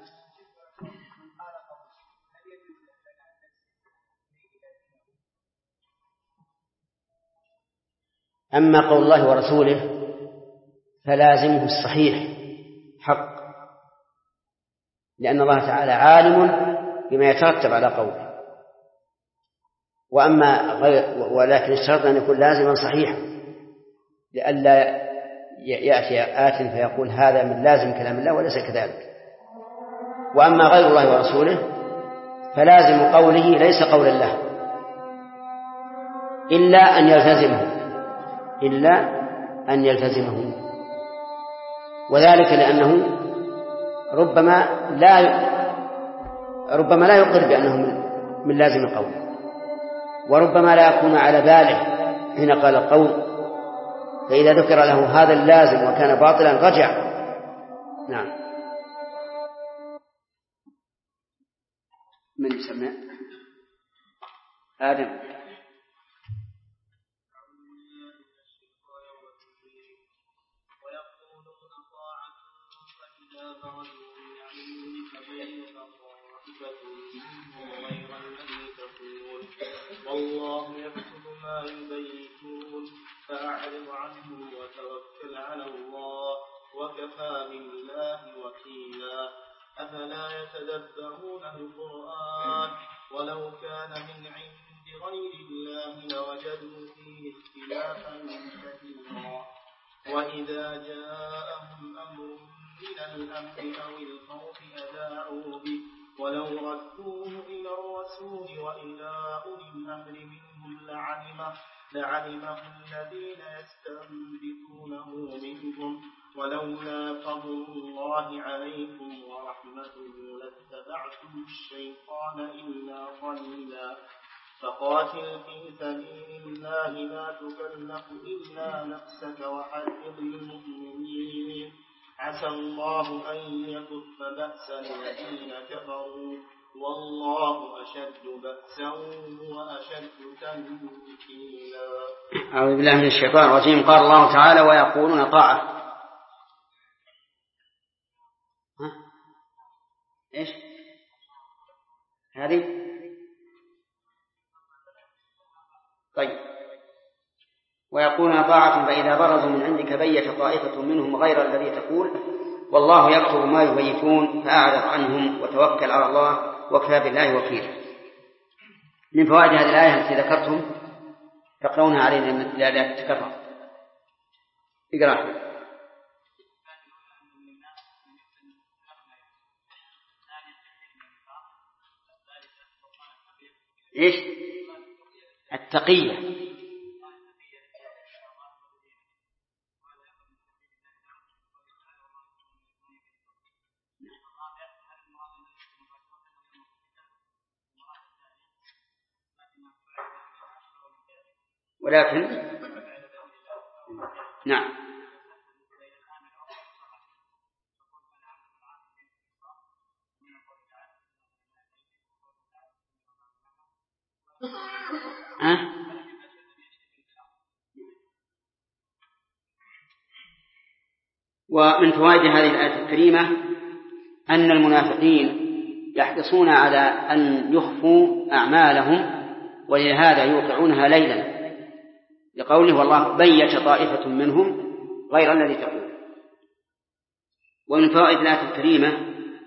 أما قول الله ورسوله فلازمه الصحيح حق، لأن الله تعالى عالم بما يترتب على قوله. ولكن الشرط أن يكون لازما صحيحا، لئلا يأتي آت فيقول هذا من لازم كلام الله وليس كذلك. وأما غير الله ورسوله فلازم قوله ليس قول الله إلا أن يلتزمه، وذلك لأنه ربما لا يقر بأنه من لازم قوله، وربما لا يكون على باله حين قال القول، فإذا ذكر له هذا اللازم وكان باطلا رجع. نعم. من يسمع؟ آدم. والله يكتب ما يبيتون فأعرض عنهم وتوكل على الله وكفى بالله وكيلا. أفلا يتدبرون القرآن ولو كان من عند غير الله لوجدوا فيه اختلافا كثيرا. وإذا جاءهم أمر من الأمن أو الخوف أذاعوا به ولو ردوه إلى الرسول وإلى أولي الأمر منهم لعلمه الذين يستنبطونه منهم ولولا فضل الله عليكم ورحمته لاتبعتم الشيطان إلا قليلا. فقاتل في سبيل الله لا تكلف إلا نفسك وحرض المؤمنين عسى الله أن يكف بأس الذين كفروا والله أشد بأسا وأشد تنكيلا. أعوذ بالله من الشيطان الرجيم. قال الله تعالى ويقولون طاعة. إيش هذه؟ طيب. ويقولون طاعة فإذا برزوا من عندك بيت طائفة منهم غير الذي تقول والله يكتب ما يبيتون فأعرض عنهم وتوكل على الله وكفى بالله وكيلا. من فوائد هذه الآية التي ذكرتم تقرؤونها علينا لا تتكرر. اقرأ. إيش؟ التقية. ولكن نعم ومن فوائد هذه الآية الكريمة أن المنافقين يحرصون على أن يخفوا أعمالهم، ولهذا يوقعونها ليلا، لقوله والله بيت طائفة منهم غير الذي تقول. ومن فوائد الآية الكريمة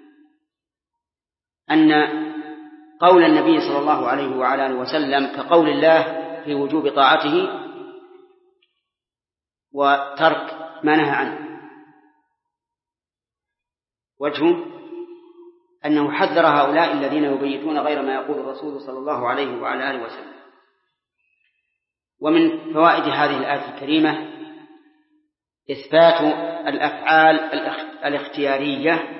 أن قول النبي صلى الله عليه وعلى آله وسلم كقول الله في وجوب طاعته وترك ما نهى عنه، وجهه أنه حذر هؤلاء الذين يبيتون غير ما يقول الرسول صلى الله عليه وعلى آله وسلم. ومن فوائد هذه الآية الكريمة إثبات الأفعال الاختيارية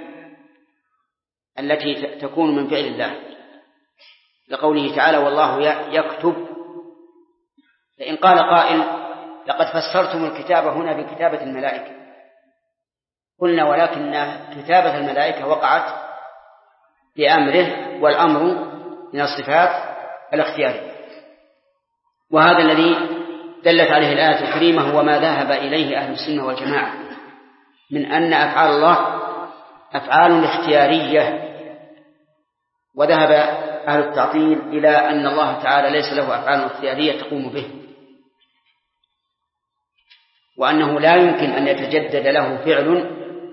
التي تكون من فعل الله، لقوله تعالى والله يكتب. فإن قال قائل لقد فسرتم الكتاب هنا بكتابة الملائكة، قلنا ولكن كتابة الملائكة وقعت بأمره، والأمر من الصفات الاختيارية. وهذا الذي دلت عليه الآية الكريمة هو ما ذهب إليه أهل السنة والجماعة من أن أفعال الله أفعال اختيارية. وذهب أهل التعطيل إلى أن الله تعالى ليس له أفعال اختيارية تقوم به، وأنه لا يمكن أن يتجدد له فعل،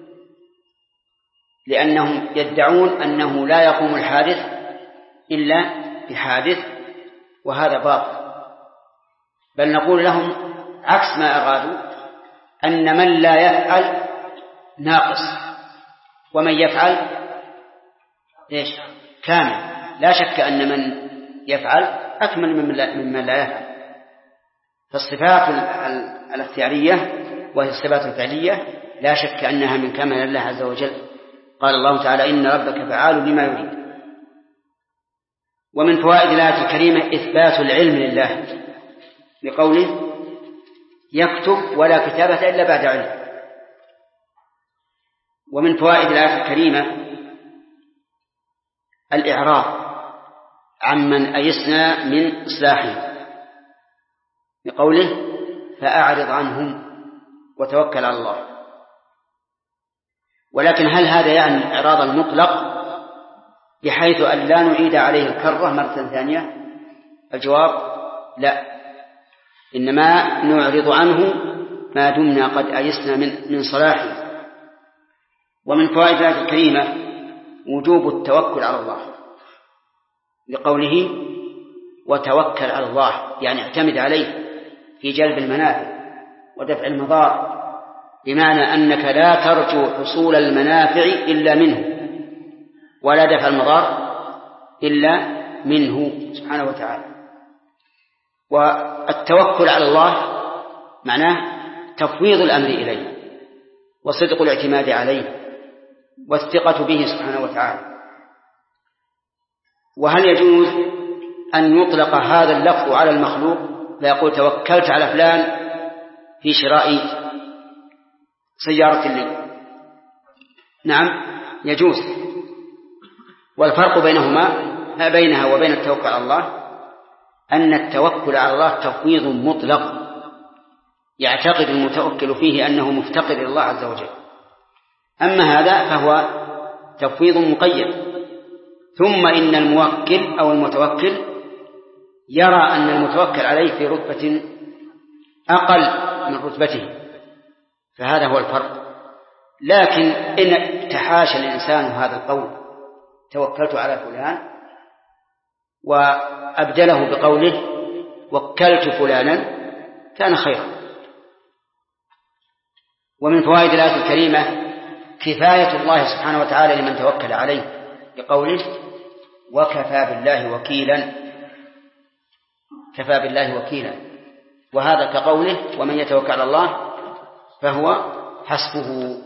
لأنهم يدعون أنه لا يقوم الحادث إلا بحادث، وهذا باطل. بل نقول لهم عكس ما أرادوا، أن من لا يفعل ناقص، ومن يفعل إيش؟ كامل. لا شك أن من يفعل أكمل ممن لا يفعل. فالصفات الاختيارية وهي الصفات الفعلية لا شك أنها من كمال الله عز وجل. قال الله تعالى إن ربك فعال لما يريد. ومن فوائد الآية الكريمة إثبات العلم لله، لقوله يكتب ولا كتابة إلا بعد علم. ومن فوائد الآية الكريمة الإعراض عمن أيسنا من إصلاحهم، لقوله فأعرض عنهم وتوكل على الله. ولكن هل هذا يعني الإعراض المطلق بحيث أن لا نعيد عليه الكرة مرة ثانية؟ الجواب لا، إنما نعرض عنه ما دمنا قد أيسنا من صلاحه. ومن فوائد الآية الكريمة وجوب التوكل على الله، لقوله وتوكل على الله، يعني اعتمد عليه في جلب المنافع ودفع المضار، بمعنى أنك لا ترجو حصول المنافع إلا منه، ولا دفع المضار إلا منه سبحانه وتعالى. والتوكل على الله معناه تفويض الأمر إليه، وصدق الاعتماد عليه، والثقة به سبحانه وتعالى. وهل يجوز أن يطلق هذا اللفظ على المخلوق، فيقول توكلت على فلان في شراء سيارة لي؟ نعم يجوز. والفرق بينها وبين التوكل على الله أن التوكل على الله تفويض مطلق، يعتقد المتوكل فيه أنه مفتقر إلى الله عز وجل. أما هذا فهو تفويض مقيد. ثم إن الموكل أو المتوكل يرى أن المتوكل عليه في رتبة أقل من رتبته، فهذا هو الفرق. لكن إن تحاشى الإنسان هذا القول توكلت على فلان وأبدله بقوله وكلت فلانا كان خيرا. ومن فوائد الآية الكريمة كفاية الله سبحانه وتعالى لمن توكل عليه، بقوله وكفى بالله وكيلا، كفى بالله وكيلا. وهذا كقوله ومن يتوكل على الله فهو حسبه.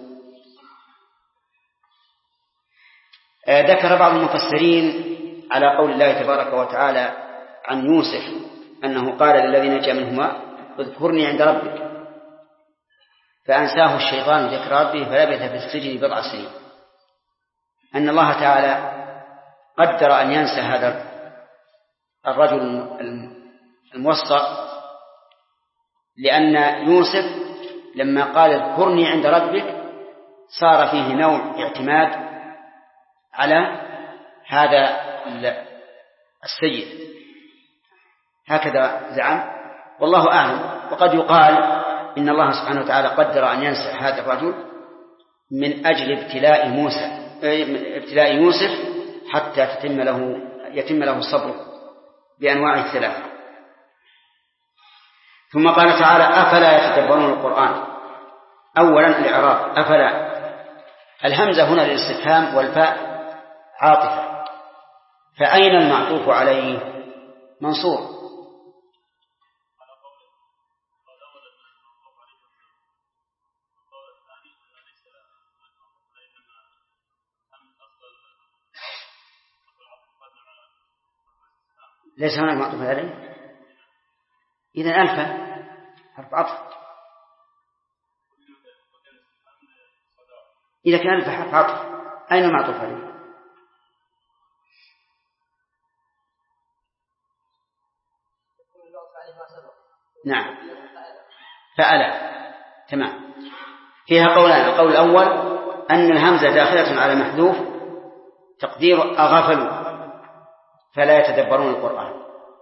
ذكر بعض المفسرين على قول الله تبارك وتعالى عن يوسف أنه قال للذي نجا منهما اذكرني عند ربك فأنساه الشيطان ذكر ربه فلبث في السجن بضع سنين. أن الله تعالى قدر أن ينسى هذا الرجل الموصى، لأن يوسف لما قال اذكرني عند ربك صار فيه نوع اعتماد على هذا السيد، هكذا زعم والله أعلم. وقد يقال إن الله سبحانه وتعالى قدر أن ينسى هذا الرجل من أجل ابتلاء يوسف حتى يتم له الصبر بأنواع الثلاثة. ثم قال تعالى أفلا يتدبرون القرآن. أولا الإعراب أفلا، الهمزة هنا للاستفهام والفاء عاطفة، فأين المعطوف عليه؟ منصور. ليس هناك معطوف عليه، إذن ألف حرف عطف. إذا كان ألف حرف عطف أين المعطوف عليه؟ نعم فألا، تمام. فيها قولان، القول الأول أن الهمزة داخلة على محذوف تقدير أغفلوا فلا يتدبرون القرآن،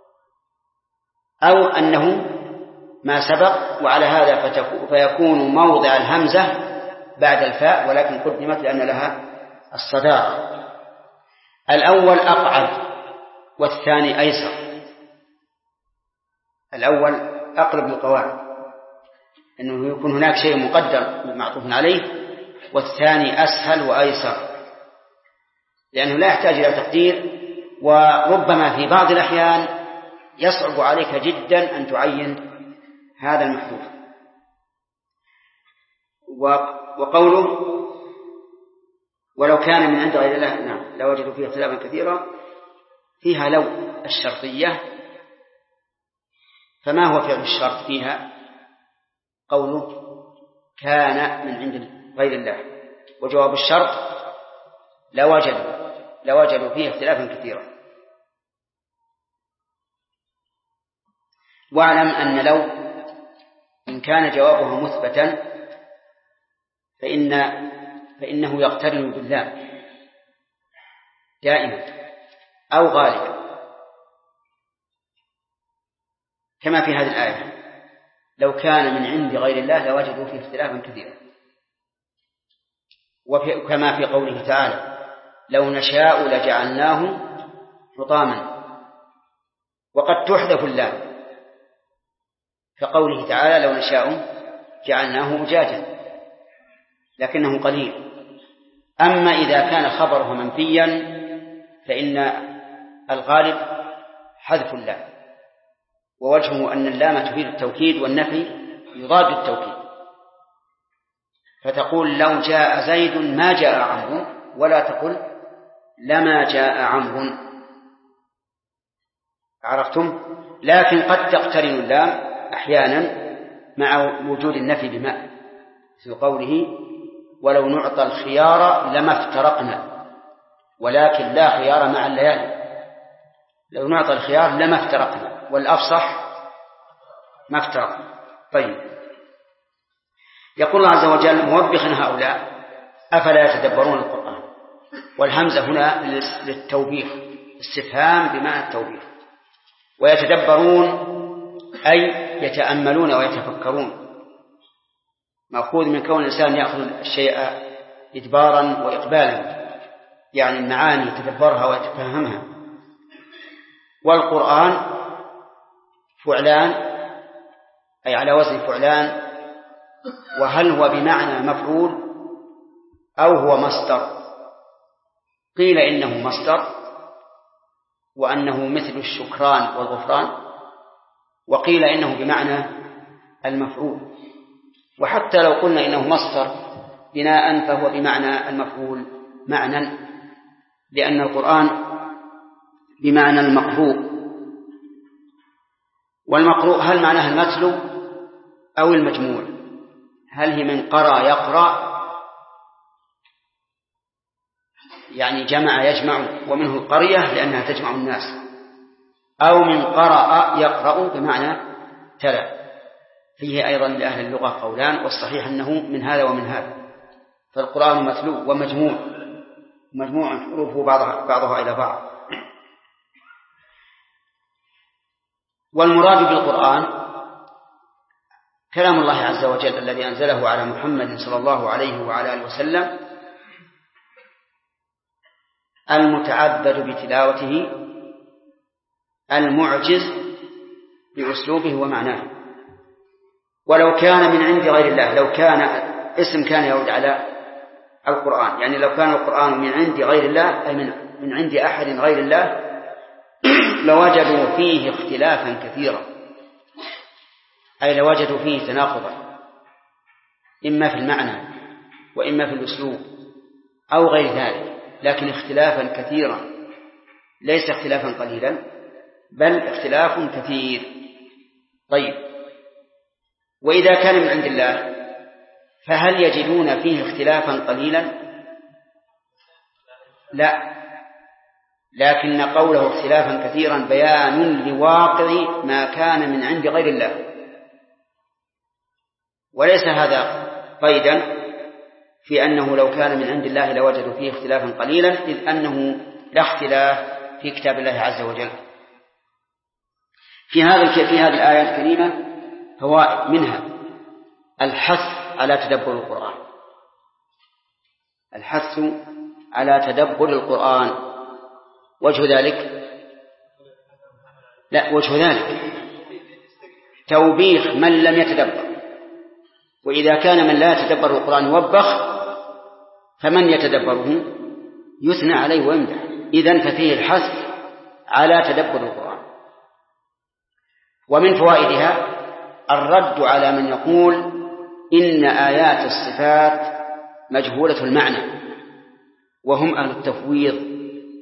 أو أنه ما سبق وعلى هذا فيكون موضع الهمزة بعد الفاء ولكن قدمت لأن لها الصدارة. الأول أقعد والثاني أيسر. الأول أقرب للقواعد، أنه يكون هناك شيء مقدر معطوف عليه، والثاني أسهل وأيسر لأنه لا يحتاج إلى تقدير، وربما في بعض الأحيان يصعب عليك جدا أن تعين هذا المحذوف. وقوله ولو كان من عند غير الله نعم لوجدوا فيها اختلافا كثيرا، فيها لو الشرطية، فما هو فعل الشرط فيها؟ قوله كان من عند غير الله، وجواب الشرط لوجدوا فيه اختلافا كثيرا. واعلم أن لو إن كان جوابها مثبتا فإنه يقترن بالله دائما أو غالبا، كما في هذه الآية لو كان من عند غير الله لوجدوا فيه اختلافا كثيرا، وكما في قوله تعالى لو نشاء لجعلناه حطاما، وقد تحذف اللام كقوله تعالى لو نشاء جعلناه أجاجا لكنه قليل. أما إذا كان خبره منفيا فإن الغالب حذف اللام، ووجهه أن اللام تفيد التوكيد والنفي يضاد التوكيد، فتقول لو جاء زيد ما جاء عمرو، ولا تقل لما جاء عمرو. عرفتم؟ لكن قد تقترن اللام أحيانا مع وجود النفي بماء، في قوله ولو نعطى الخيار لما افترقنا، ولكن لا خيار مع الليالي. لو نعطى الخيار لما افترقنا، والأفصح ما افترقنا. طيب، يقول الله عز وجل موبخا هؤلاء أفلا يتدبرون القرآن، والهمزة هنا للتوبيخ، استفهام بمعنى التوبيخ. ويتدبرون أي يتأملون ويتفكرون، مأخوذ من كون الإنسان يأخذ الشيء إدبارا وإقبالا، يعني المعاني يتدبرها ويتفهمها. والقرآن فعلان أي على وزن فعلان، وهل هو بمعنى مفعول أو هو مصدر؟ قيل إنه مصدر وأنه مثل الشكران والغفران، وقيل إنه بمعنى المفعول. وحتى لو قلنا إنه مصدر بناء فهو بمعنى المفعول معنى، لأن القرآن بمعنى المقروء، والمقروء هل معناها المتلو أو المجموع؟ هل هي من قرأ يقرأ يعني جمع يجمع ومنه القرية لأنها تجمع الناس، أو من قرأ يقرأ بمعنى تلا؟ فيه أيضا لأهل اللغة قولان، والصحيح أنه من هذا ومن هذا. فالقرآن متلو ومجموع حروفه بعضها إلى بعض. والمراد بالقرآن كلام الله عز وجل الذي أنزله على محمد صلى الله عليه وعلى آله وسلم، المتعبد بتلاوته، المعجز بأسلوبه ومعناه. ولو كان من عند غير الله، لو كان اسم كان يعود على القرآن، يعني لو كان القرآن من عند غير الله أي من عند أحد غير الله لوجدوا فيه اختلافا كثيرا، أي لوجدوا فيه تناقضا إما في المعنى وإما في الأسلوب أو غير ذلك، لكن اختلافا كثيرا، ليس اختلافا قليلا بل اختلاف كثير. طيب، وإذا كان من عند الله فهل يجدون فيه اختلافا قليلا؟ لا، لكن قوله اختلافا كثيرا بيان لواقع ما كان من عند غير الله، وليس هذا قيدا في أنه لو كان من عند الله لوجدوا فيه اختلافا قليلا، إذ أنه لا اختلاف في كتاب الله عز وجل. في هذه الآية الكريمة فوائد، منها الحث على تدبر القرآن، الحث على تدبر القرآن. وجه ذلك توبيخ من لم يتدبر، وإذا كان من لا يتدبر القرآن يوبخ، فمن يتدبره يثنى عليه ويمدح. إذن ففيه الحث على تدبر القرآن. ومن فوائدها الرد على من يقول إن آيات الصفات مجهولة المعنى، وهم أهل التفويض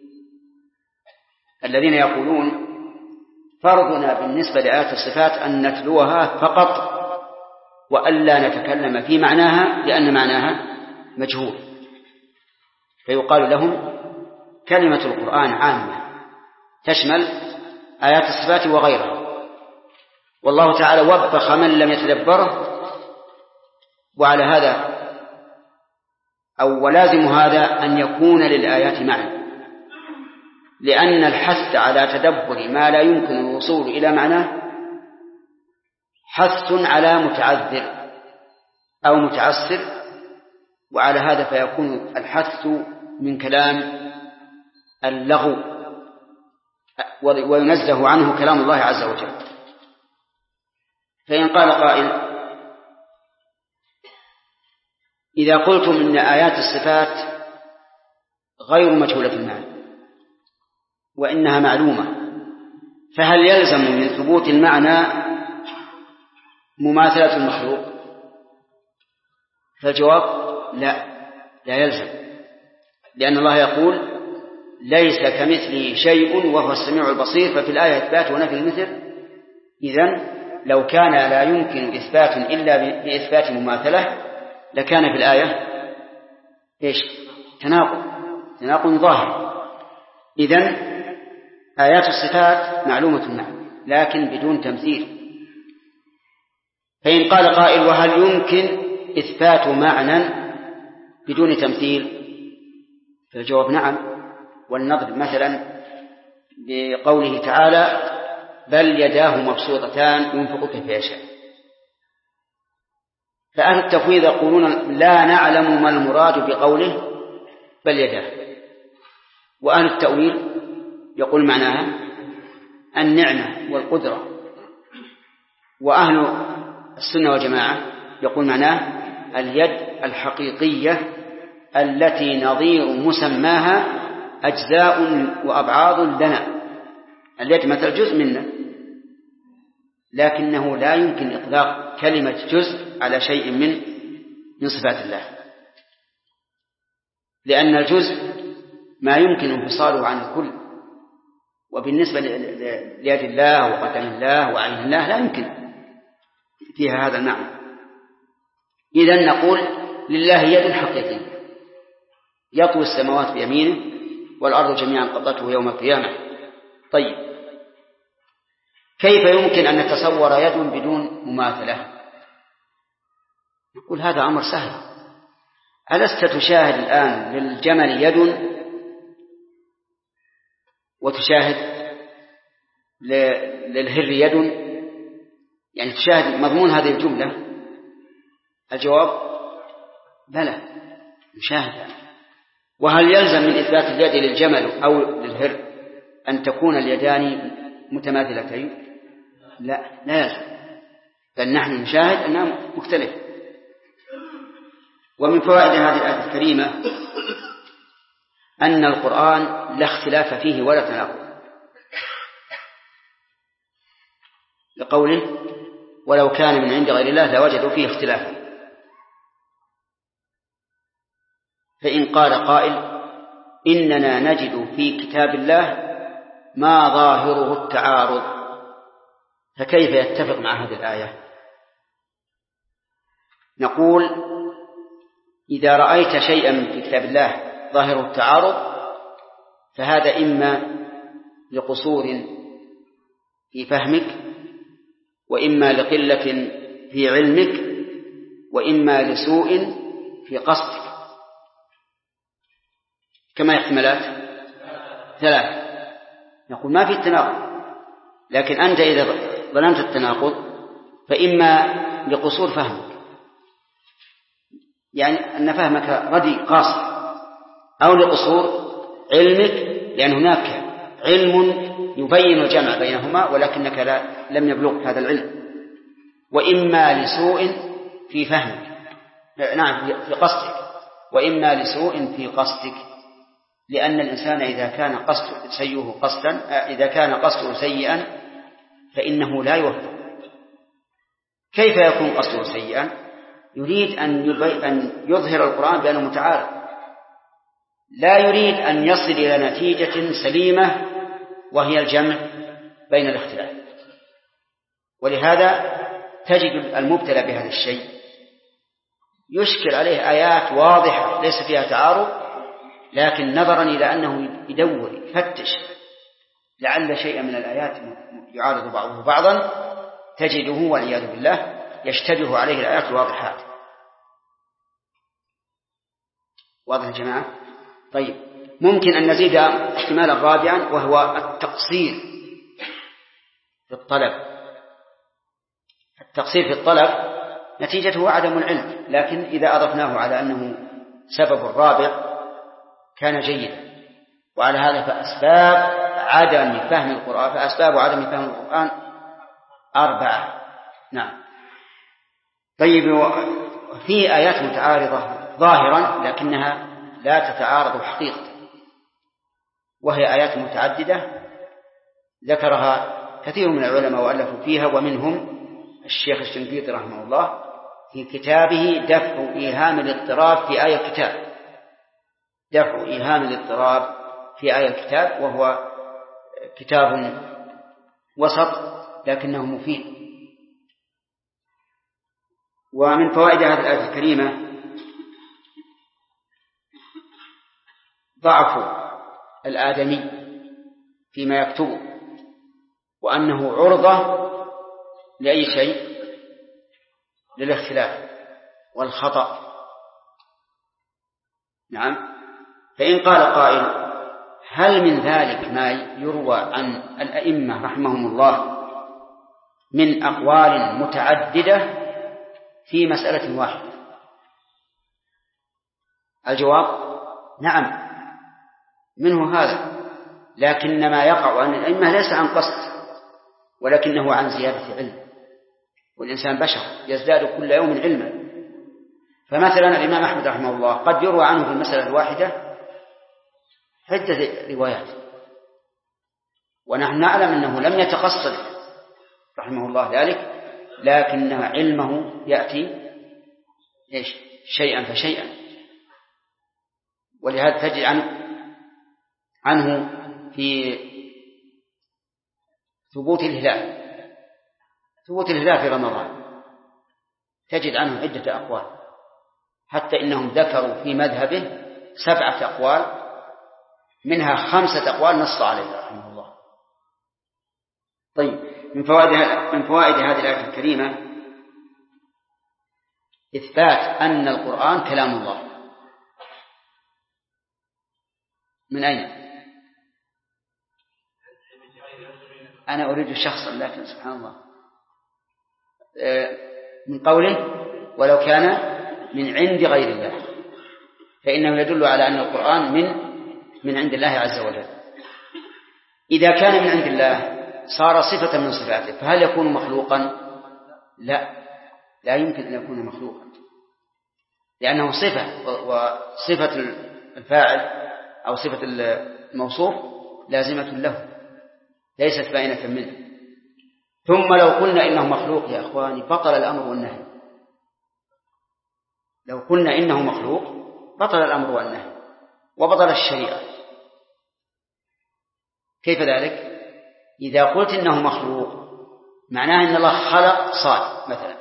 الذين يقولون فرضنا بالنسبة لآيات الصفات أن نتلوها فقط وألا نتكلم في معناها لأن معناها مجهول. فيقال لهم كلمة القرآن عامة تشمل آيات الصفات وغيرها، والله تعالى وبخ من لم يتدبره، وعلى هذا أو ولازم هذا أن يكون للآيات معنى، لأن الحث على تدبر ما لا يمكن الوصول إلى معناه حث على متعذر أو متعسر، وعلى هذا فيكون الحث من كلام اللغو وينزه عنه كلام الله عز وجل. فإن قال قائل إذا قلتم إن آيات الصفات غير مجهولة المعنى وإنها معلومة، فهل يلزم من ثبوت المعنى مماثلة المخلوق؟ فالجواب لا يلزم، لأن الله يقول ليس كمثله شيء وهو السميع البصير، ففي الآية إثبات ونفي المثل. إذن لو كان لا يمكن إثبات إلا بإثبات مماثلة لكان في الآية تناقض ظاهر. إذن آيات الصفات معلومة المعنى لكن بدون تمثيل. فإن قال قائل وهل يمكن إثبات معنى بدون تمثيل؟ فالجواب نعم. والنضرب مثلا بقوله تعالى بل يداه مبسوطتان ينفق كيف يشاء. فأهل التفويض يقولون لا نعلم ما المراد بقوله بل يداه، وأهل التأويل يقول معناها النعمة والقدرة، وأهل السنة والجماعة يقول معناه اليد الحقيقية التي نظير مسماها أجزاء وأبعاض لنا. اليد مثل جزء منا، لكنه لا يمكن إطلاق كلمة جزء على شيء من صفات الله، لأن الجزء ما يمكن انفصاله عن الكل، وبالنسبة ليد الله وقدم الله وعين الله لا يمكن فيها هذا المعنى. إذن نقول لله يد حقيقية يطوي السماوات بيمينه والأرض جميعا قبضته يوم القيامة. طيب، كيف يمكن أن نتصور يد بدون مماثلة؟ نقول هذا أمر سهل. ألست تشاهد الآن للجمل يد وتشاهد للهر يد؟ يعني تشاهد مضمون هذه الجملة؟ الجواب بلى، نشاهد. وهل يلزم من إثبات اليد للجمل أو للهر أن تكون اليدان متماثلتين؟ لا يلزم، بل نحن نشاهد أنها مختلفة. ومن فوائد هذه الآية الكريمة أن القرآن لا اختلاف فيه ولا تناقض، لقوله ولو كان من عند غير الله لوجدوا فيه اختلافا. فإن قال قائل إننا نجد في كتاب الله ما ظاهره التعارض، فكيف يتفق مع هذه الآية؟ نقول إذا رأيت شيئا في كتاب الله ظاهره التعارض فهذا إما لقصور في فهمك، وإما لقلة في علمك، وإما لسوء في قصدك. كما احتمالات ثلاث. نقول ما في التناقض، لكن أنت إذا ظننت التناقض فإما لقصور فهمك، يعني أن فهمك ردي قاصر، أو لقصور علمك لأن هناك علم يبين الجمع بينهما ولكنك لم يبلغ هذا العلم، وإما لسوء في فهمك، نعم في قصدك، وإما لسوء في قصدك، لأن الإنسان إذا كان قصده سيئا فإنه لا يوفق. كيف يكون قصده سيئا؟ يريد أن يظهر القرآن بأنه متعارض، لا يريد أن يصل إلى نتيجة سليمة وهي الجمع بين الاختلاف. ولهذا تجد المبتلى بهذا الشيء يشكل عليه آيات واضحة ليس فيها تعارض، لكن نظرا إلى أنه يدور يفتش لعل شيئا من الآيات يعارض بعضه بعضا تجده والعياذ بالله يشتبه عليه الآيات الواضحات. واضح يا جماعة؟ طيب، ممكن أن نزيد احتمالا رابعا وهو التقصير في الطلب. التقصير في الطلب نتيجته عدم العلم، لكن إذا أضفناه على أنه سبب الرابع كان جيدا. وعلى هذا فأسباب عدم فهم القرآن 4. نعم. طيب، في آيات متعارضة ظاهرا لكنها لا تتعارض حقيقة، وهي آيات متعددة ذكرها كثير من العلماء وألفوا فيها، ومنهم الشيخ الشنقيطي رحمه الله في كتابه دفع إيهام الاضطراب في آية الكتاب. دفع إيهام الاضطراب في آية الكتاب، وهو كتاب وسط لكنه مفيد. ومن فوائد هذه الآية الكريمة ضعف الآدمي فيما يكتبه، وأنه عرضة لأي شيء، للاختلاف والخطأ. نعم. فإن قال قائل هل من ذلك ما يروى عن الأئمة رحمهم الله من أقوال متعددة في مسألة واحدة؟ الجواب نعم، منه هذا، لكن ما يقع عن الأئمة ليس عن قصد ولكنه عن زيادة علم، والإنسان بشر يزداد كل يوم علما. فمثلا الإمام أحمد رحمه الله قد يروى عنه في المسألة الواحدة عدة روايات، ونحن نعلم أنه لم يتقصد رحمه الله ذلك، لكن علمه يأتي شيئا فشيئا. ولهذا تجد عنه في ثبوت الهلال في رمضان تجد عنه عدة أقوال، حتى إنهم ذكروا في مذهبه 7 أقوال، منها 5 أقوال نص عليها رحمه الله. طيب، من فوائد هذه الآية الكريمة إثبات أن القرآن كلام الله. من أين؟ أنا أريد شخصا، لكن سبحان الله، من قوله ولو كان من عند غير الله، فإنه يدل على أن القرآن من عند الله عز وجل. إذا كان من عند الله صار صفة من صفاته، فهل يكون مخلوقا؟ لا يمكن أن يكون مخلوقا، لأنه صفة، وصفة الفاعل أو صفة الموصوف لازمة له، ليست بائنة منه. ثم لو قلنا إنه مخلوق يا أخواني بطل الأمر والنهي. لو قلنا إنه مخلوق بطل الأمر والنهي وبطل الشريعة. كيف ذلك؟ إذا قلت إنه مخلوق معناه أن الله خلق صاد مثلا،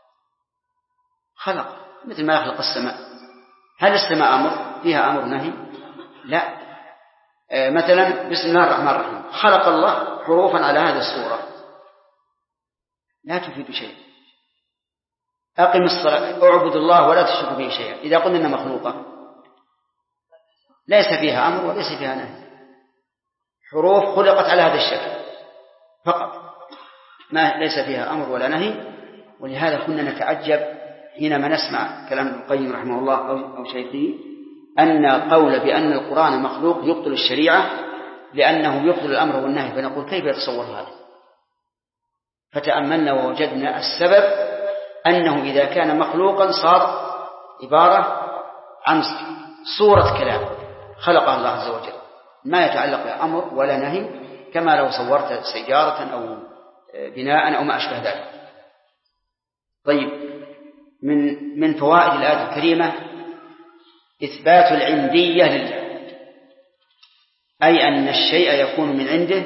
خلق مثل ما يخلق السماء. هل السماء أمر فيها أمر نهي؟ لا. مثلا بسم الله الرحمن الرحيم، خلق الله حروفا على هذه الصورة، لا تفيد شيء. أقم الصلاة، اعبد الله ولا تشرك به شيئا. إذا قلنا إنها مخلوقة ليس فيها أمر وليس فيها نهي، حروف خلقت على هذا الشكل فقط، ما ليس فيها أمر ولا نهي. ولهذا كنا نتعجب حينما نسمع كلام ابن القيم رحمه الله أو شيخه أن قول بأن القرآن مخلوق يبطل الشريعة، لأنه يبطل الأمر والنهي. فنقول كيف يتصور هذا؟ فتأملنا ووجدنا السبب أنه إذا كان مخلوقا صار عبارة عن صورة كلام خلقها الله عز وجل، ما يتعلق بأمر ولا نهي، كما لو صورت سيارة أو بناء أو ما أشبه ذلك. طيب، من فوائد الآية الكريمة إثبات العندية لله، أي أن الشيء يكون من عنده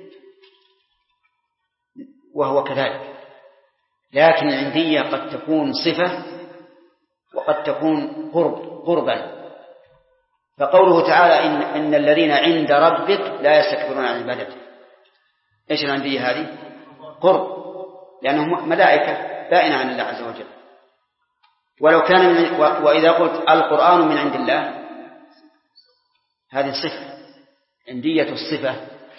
وهو كذلك. لكن العندية قد تكون صفة وقد تكون قربا. فقوله تعالى إن الذين عند ربك لا يستكبرون عن عبادته، إيش العندية هذه؟ قرب، لأنهم ملائكة بائنة عن الله عز وجل. ولو كان وإذا قلت القرآن من عند الله، هذه صفة، عندية الصفة.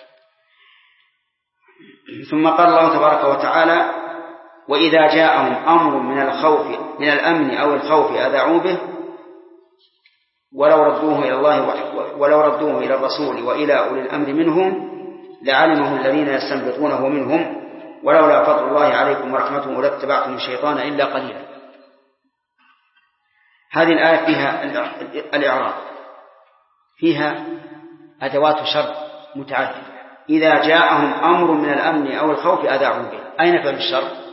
ثم قال الله تبارك وتعالى وإذا جاءهم أمر من الأمن أو الخوف أذاعوا به ولو ردوه إلى الرسول وإلى أولي الأمر منهم لعلمه الذين يستنبطونه منهم ولولا فضل الله عليكم ورحمته لاتبعتم الشيطان إلا قليلا. هذه الآية فيها الإعراب، فيها أدوات شرط متعددة. إذا جاءهم أمر من الأمن أو الخوف أذاعوا به، أين فعل الشرط؟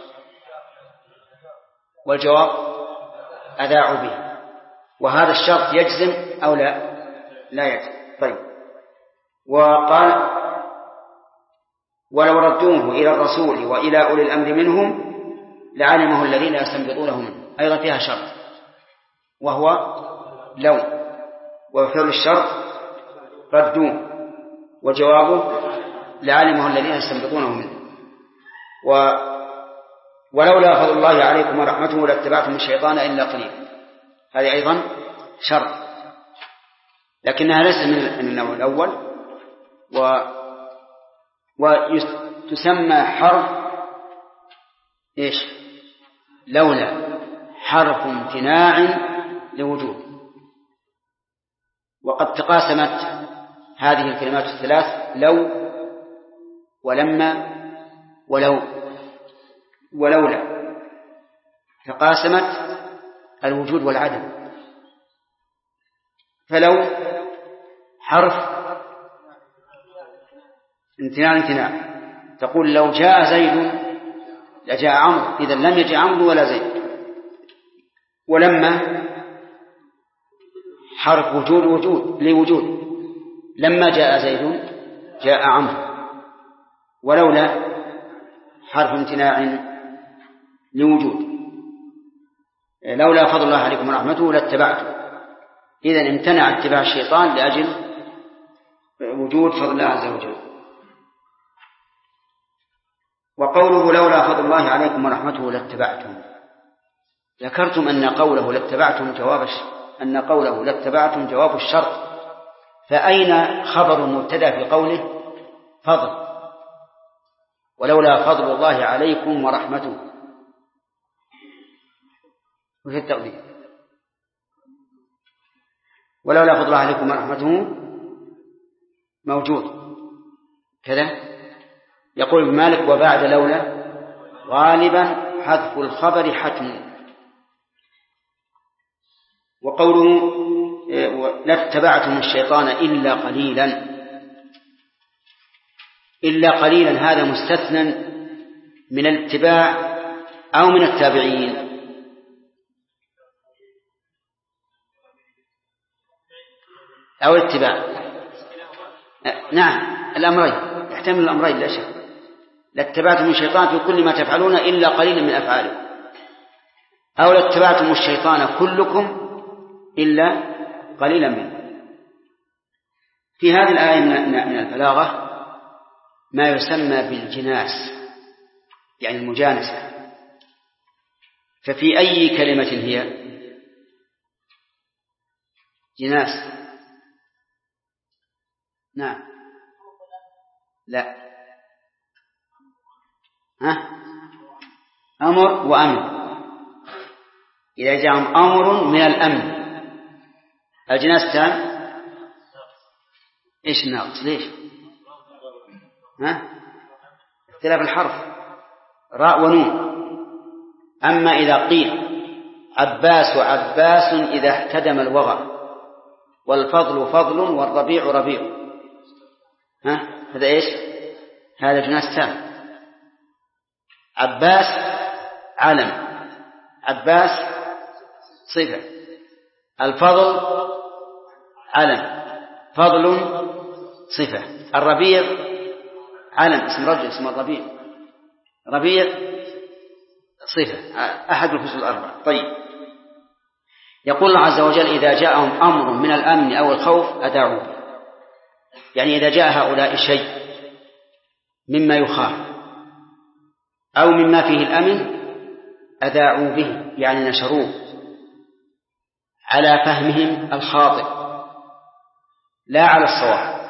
والجواب أذاعوا به. وهذا الشرط يجزم أو لا يجزم. طيب، وقال ولو ردوه إلى الرسول وإلى أولي الأمر منهم لعلمه الذين يستنبطونه منه، أيضا فيها شرط وهو لو، وفعل الشرط ردوه، وجوابه لعلمه الذين يستنبطونه منه. ولولا فضل الله عليكم ورحمته لاتبعتم الشيطان إلا قليلا، هذه أيضا شرط، لكنها ليست من النوع الأول. وتسمى حرف إيش؟ لولا، حرف امتناع لوجود. وقد تقاسمت هذه الكلمات الثلاث لو ولما ولولا، تقاسمت الوجود والعدم. فلو حرف امتناع، تقول لو جاء زيد لجاء عمرو، إذا لم يجي عمرو ولا زيد. ولما حرف وجود لوجود، لما جاء زيد جاء عمرو. ولولا حرف امتناع لوجود، لولا فضل الله عليكم ورحمته لاتبعتم، إذن امتنع اتباع الشيطان لأجل وجود فضل الله عز وجل. وقوله لولا فضل الله عليكم ورحمته لاتبعتم، ذكرتم أن قوله لاتبعتم جواب الشرط، فأين خبر المبتدأ في قوله فضل؟ ولولا فضل الله عليكم ورحمته، وفي التقدير ولولا فضل الله عليكم ورحمته موجود كذا. يقول ابن مالك وبعد لولا غالبا حذف الخبر حتم. وقوله لاتبعتم الشيطان إلا قليلا هذا مستثنى من الاتباع أو من التابعين؟ أو الاتباع؟ نعم الأمرين، يحتمل الأمرين لا شك. لاتبعتم الشيطان في كل ما تفعلون إلا قليلا من أفعاله، أو لاتبعتم الشيطان كلكم إلا قليلا منه. في هذه الآية من البلاغة ما يسمى بالجناس، يعني المجانسة. ففي أي كلمة هي جناس؟ نعم لا أمر وأمن. إذا جاء أمر من الأمن الجناس تام إيش ناقص؟ ليش؟ اختلاف الحرف راء ونون. أما إذا قيل عباس إذا احتدم الوغى، والفضل فضل والربيع ربيع، هذا إيش؟ هذا جناس تام. عباس علم، عباس صفة، الفضل علم، فضل صفة، الربيع علم اسم رجل اسم الربيع، ربيع صفة، أحد الفصول الأربعة. طيب، يقول الله عز وجل إذا جاءهم أمر من الأمن أو الخوف أذاعوا به، يعني إذا جاء هؤلاء شيء مما يخاف أو مما فيه الأمن أذاعوا به، يعني نشروه على فهمهم الخاطئ لا على الصواب،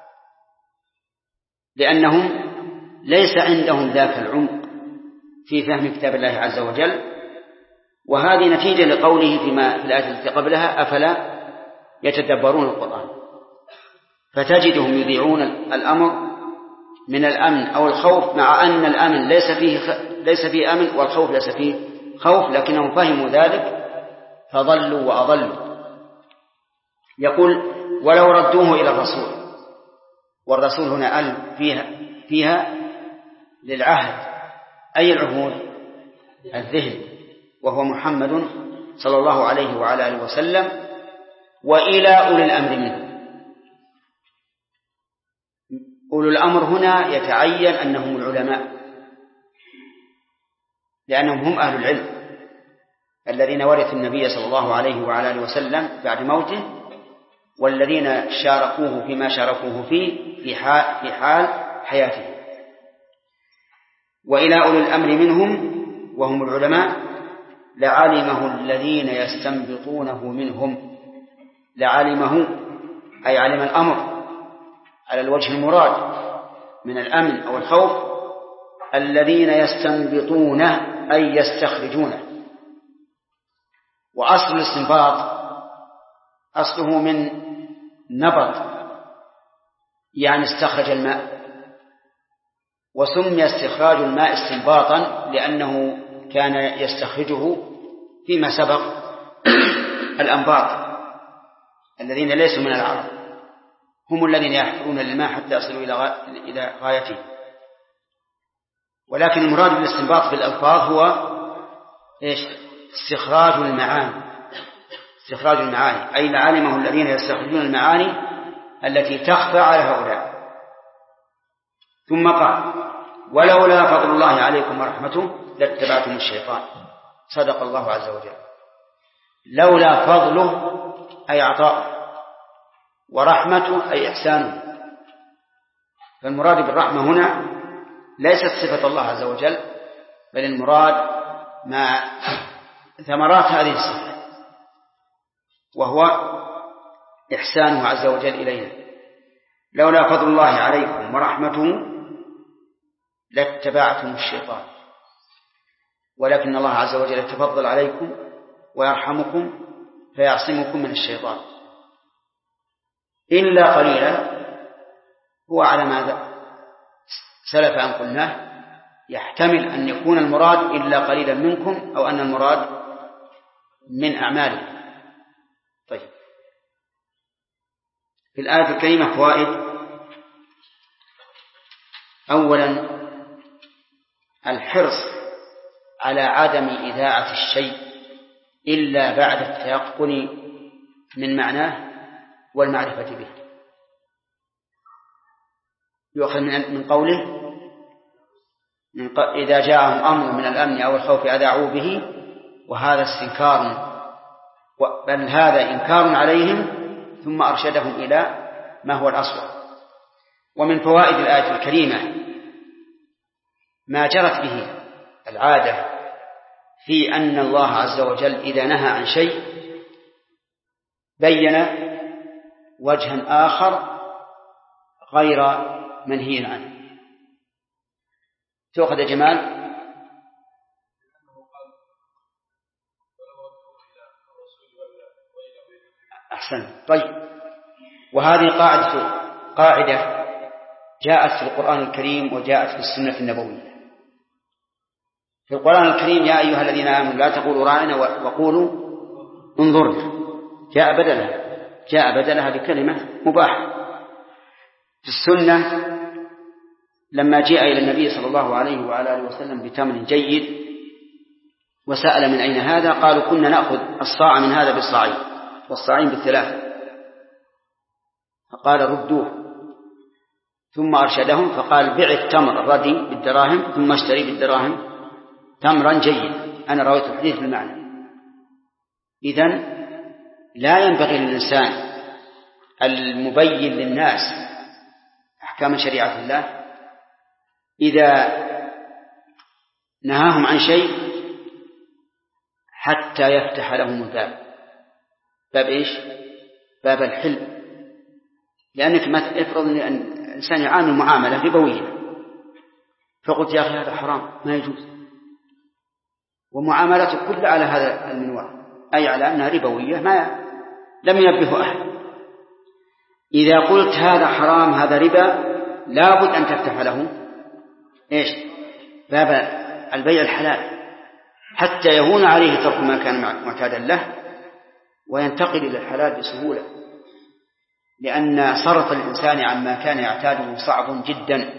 لأنهم ليس عندهم ذاك العمق في فهم كتاب الله عز وجل. وهذه نتيجة لقوله في الآية التي قبلها أفلا يتدبرون القرآن، فتجدهم يذيعون الأمر من الأمن أو الخوف، مع أن الأمن ليس فيه أمن والخوف ليس فيه خوف، لكنهم فهموا ذلك فضلوا وأضلوا. يقول ولو ردوه إلى الرسول، والرسول هنا فيها للعهد، أي العهود؟ الذهن، وهو محمد صلى الله عليه وعلى آله وسلم، وإلى أولي الأمر منه. أولو الأمر هنا يتعين أنهم العلماء، لأنهم هم أهل العلم الذين ورثوا النبي صلى الله عليه وعلى آله وسلم بعد موته، والذين شاركوه فيما شاركوه فيه في حال حياته. وإلى أولي الأمر منهم وهم العلماء لعلمه الذين يستنبطونه منهم. لعلمه أي علم الأمر على الوجه المراد من الأمن أو الخوف، الذين يستنبطونه أي يستخرجونه. وأصل الاستنباط أصله من نبط، يعني استخرج الماء، وسمي استخراج الماء استنباطا لأنه كان يستخرجه فيما سبق الأنباط الذين ليسوا من العرب، هم الذين يحفرون الماء حتى يصلوا إلى غايته. ولكن المراد بالاستنباط في الألفاظ هو إيش؟ استخراج المعاني، استخراج المعاني، أي لعلمه الذين يستخرجون المعاني التي تخفى على هؤلاء. ثم قال ولولا فضل الله عليكم ورحمته لاتبعتم الشيطان. صدق الله عز وجل. لولا فضله أي عطاء، ورحمته أي إحسانه. فالمراد بالرحمة هنا ليست صفة الله عز وجل، بل المراد مع ثمرات هذه الصفة، وهو إحسانه عز وجل إلينا. لولا فضل الله عليكم ورحمته لاتبعتم الشيطان، ولكن الله عز وجل يتفضل عليكم ويرحمكم فيعصمكم من الشيطان إلا قليلا. هو على ماذا سلف أن قلناه، يحتمل أن يكون المراد إلا قليلا منكم، أو أن المراد من أعمالكم. طيب، في الآية الكريمة فوائد. أولا الحرص على عدم إذاعة الشيء إلا بعد التيقن من معناه والمعرفة به. يؤخذ من قوله إذا جاءهم أمر من الأمن أو الخوف أذاعوا به، وهذا استنكار، بل هذا إنكار عليهم، ثم أرشدهم إلى ما هو الأصوب. ومن فوائد الآية الكريمة ما جرت به العادة في أن الله عز وجل إذا نهى عن شيء بين وجها آخر غير منهي عنه. تأخذ يا جمال. أحسن. طيب، وهذه قاعدة جاءت في القرآن الكريم وجاءت في السنة النبوية. في القرآن الكريم يا أيها الذين آمنوا لا تقولوا راعنا وقولوا انظرنا، جاء بدلها بكلمة مباحة. في السنة لما جاء إلى النبي صلى الله عليه وعلى آله وسلم بتمر جيد وسأل من أين هذا، قالوا كنا نأخذ الصاع من هذا بالصاعين والصاعين بالثلاث، فقال ردوه. ثم أرشدهم فقال بع التمر الردي بالدراهم ثم اشتري بالدراهم تمرا جيد. أنا رويت الحديث بالمعنى. إذن لا ينبغي للإنسان المبين للناس أحكام شريعة الله إذا نهاهم عن شيء حتى يفتح لهم الباب. باب إيش؟ باب الحلم. لأنك ما افرض أن الإنسان يعامل معاملة ربوية، فقلت يا أخي هذا حرام ما يجوز، ومعاملته كلها على هذا المنوال، أي على أنها ربوية، ما لم ينبه أحد. إذا قلت هذا حرام هذا ربا لابد أن تفتح له إيش؟ باب البيع الحلال، حتى يهون عليه ترك ما كان معتادا له وينتقل إلى الحلال بسهولة، لأن صرف الإنسان عما كان يعتاده صعب جدا.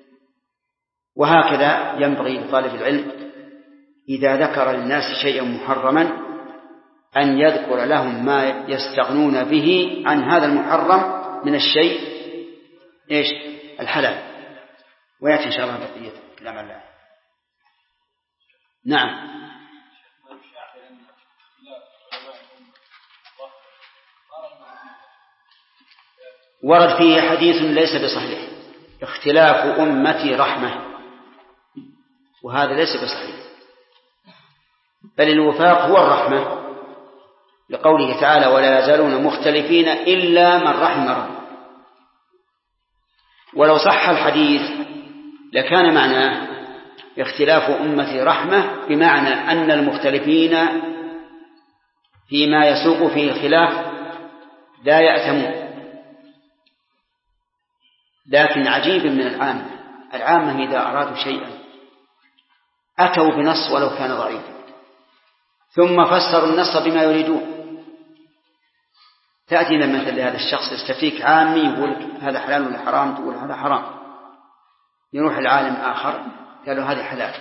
وهكذا ينبغي لطالب العلم إذا ذكر للناس شيئا محرما أن يذكر لهم ما يستغنون به عن هذا المحرم من الشيء إيش؟ الحلال. ويأتي إن شاء الله بقية كلام الله. نعم. ورد فيه حديث ليس بصحيح اختلاف أمتي رحمة، وهذا ليس بصحيح، بل الوفاق هو الرحمة، لقوله تعالى ولا يزالون مختلفين إلا من رحم ربه. ولو صح الحديث لكان معناه اختلاف أمتي رحمة، بمعنى أن المختلفين فيما يسوق فيه الخلاف لا يأثمون. لكن عجيب من العامة إذا أرادوا شيئا أتوا بنص ولو كان ضعيفا ثم فسروا النص بما يريدون. تأتينا مثل لهذا الشخص يستفيك عامي يقول هذا حلال ولا حرام، تقول هذا حرام، يروح العالم آخر قالوا هذا حلال،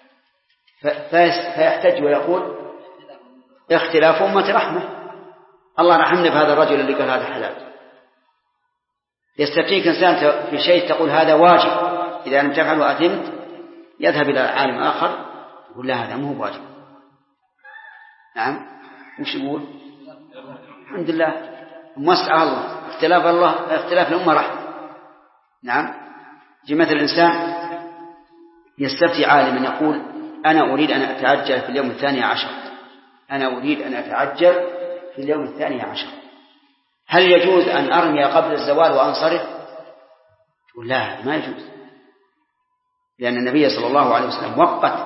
فيحتج ويقول اختلاف أمة رحمة، الله رحمنا بهذا الرجل اللي قال هذا حلال. يستفيك إنسان في شيء تقول هذا واجب إذا لم تفعل وأثمت يذهب إلى عالم آخر يقول لا هذا مو واجب. نعم وش يقول؟ الحمد لله مسأل الله اختلاف الأمة رحمة. نعم في مثل الإنسان يستفتي عالما يقول أنا أريد أن أتعجل في اليوم 12، أنا أريد أن أتعجل في اليوم 12، هل يجوز أن أرمي قبل الزوال وأنصرف؟ يقول لا ما يجوز، لأن النبي صلى الله عليه وسلم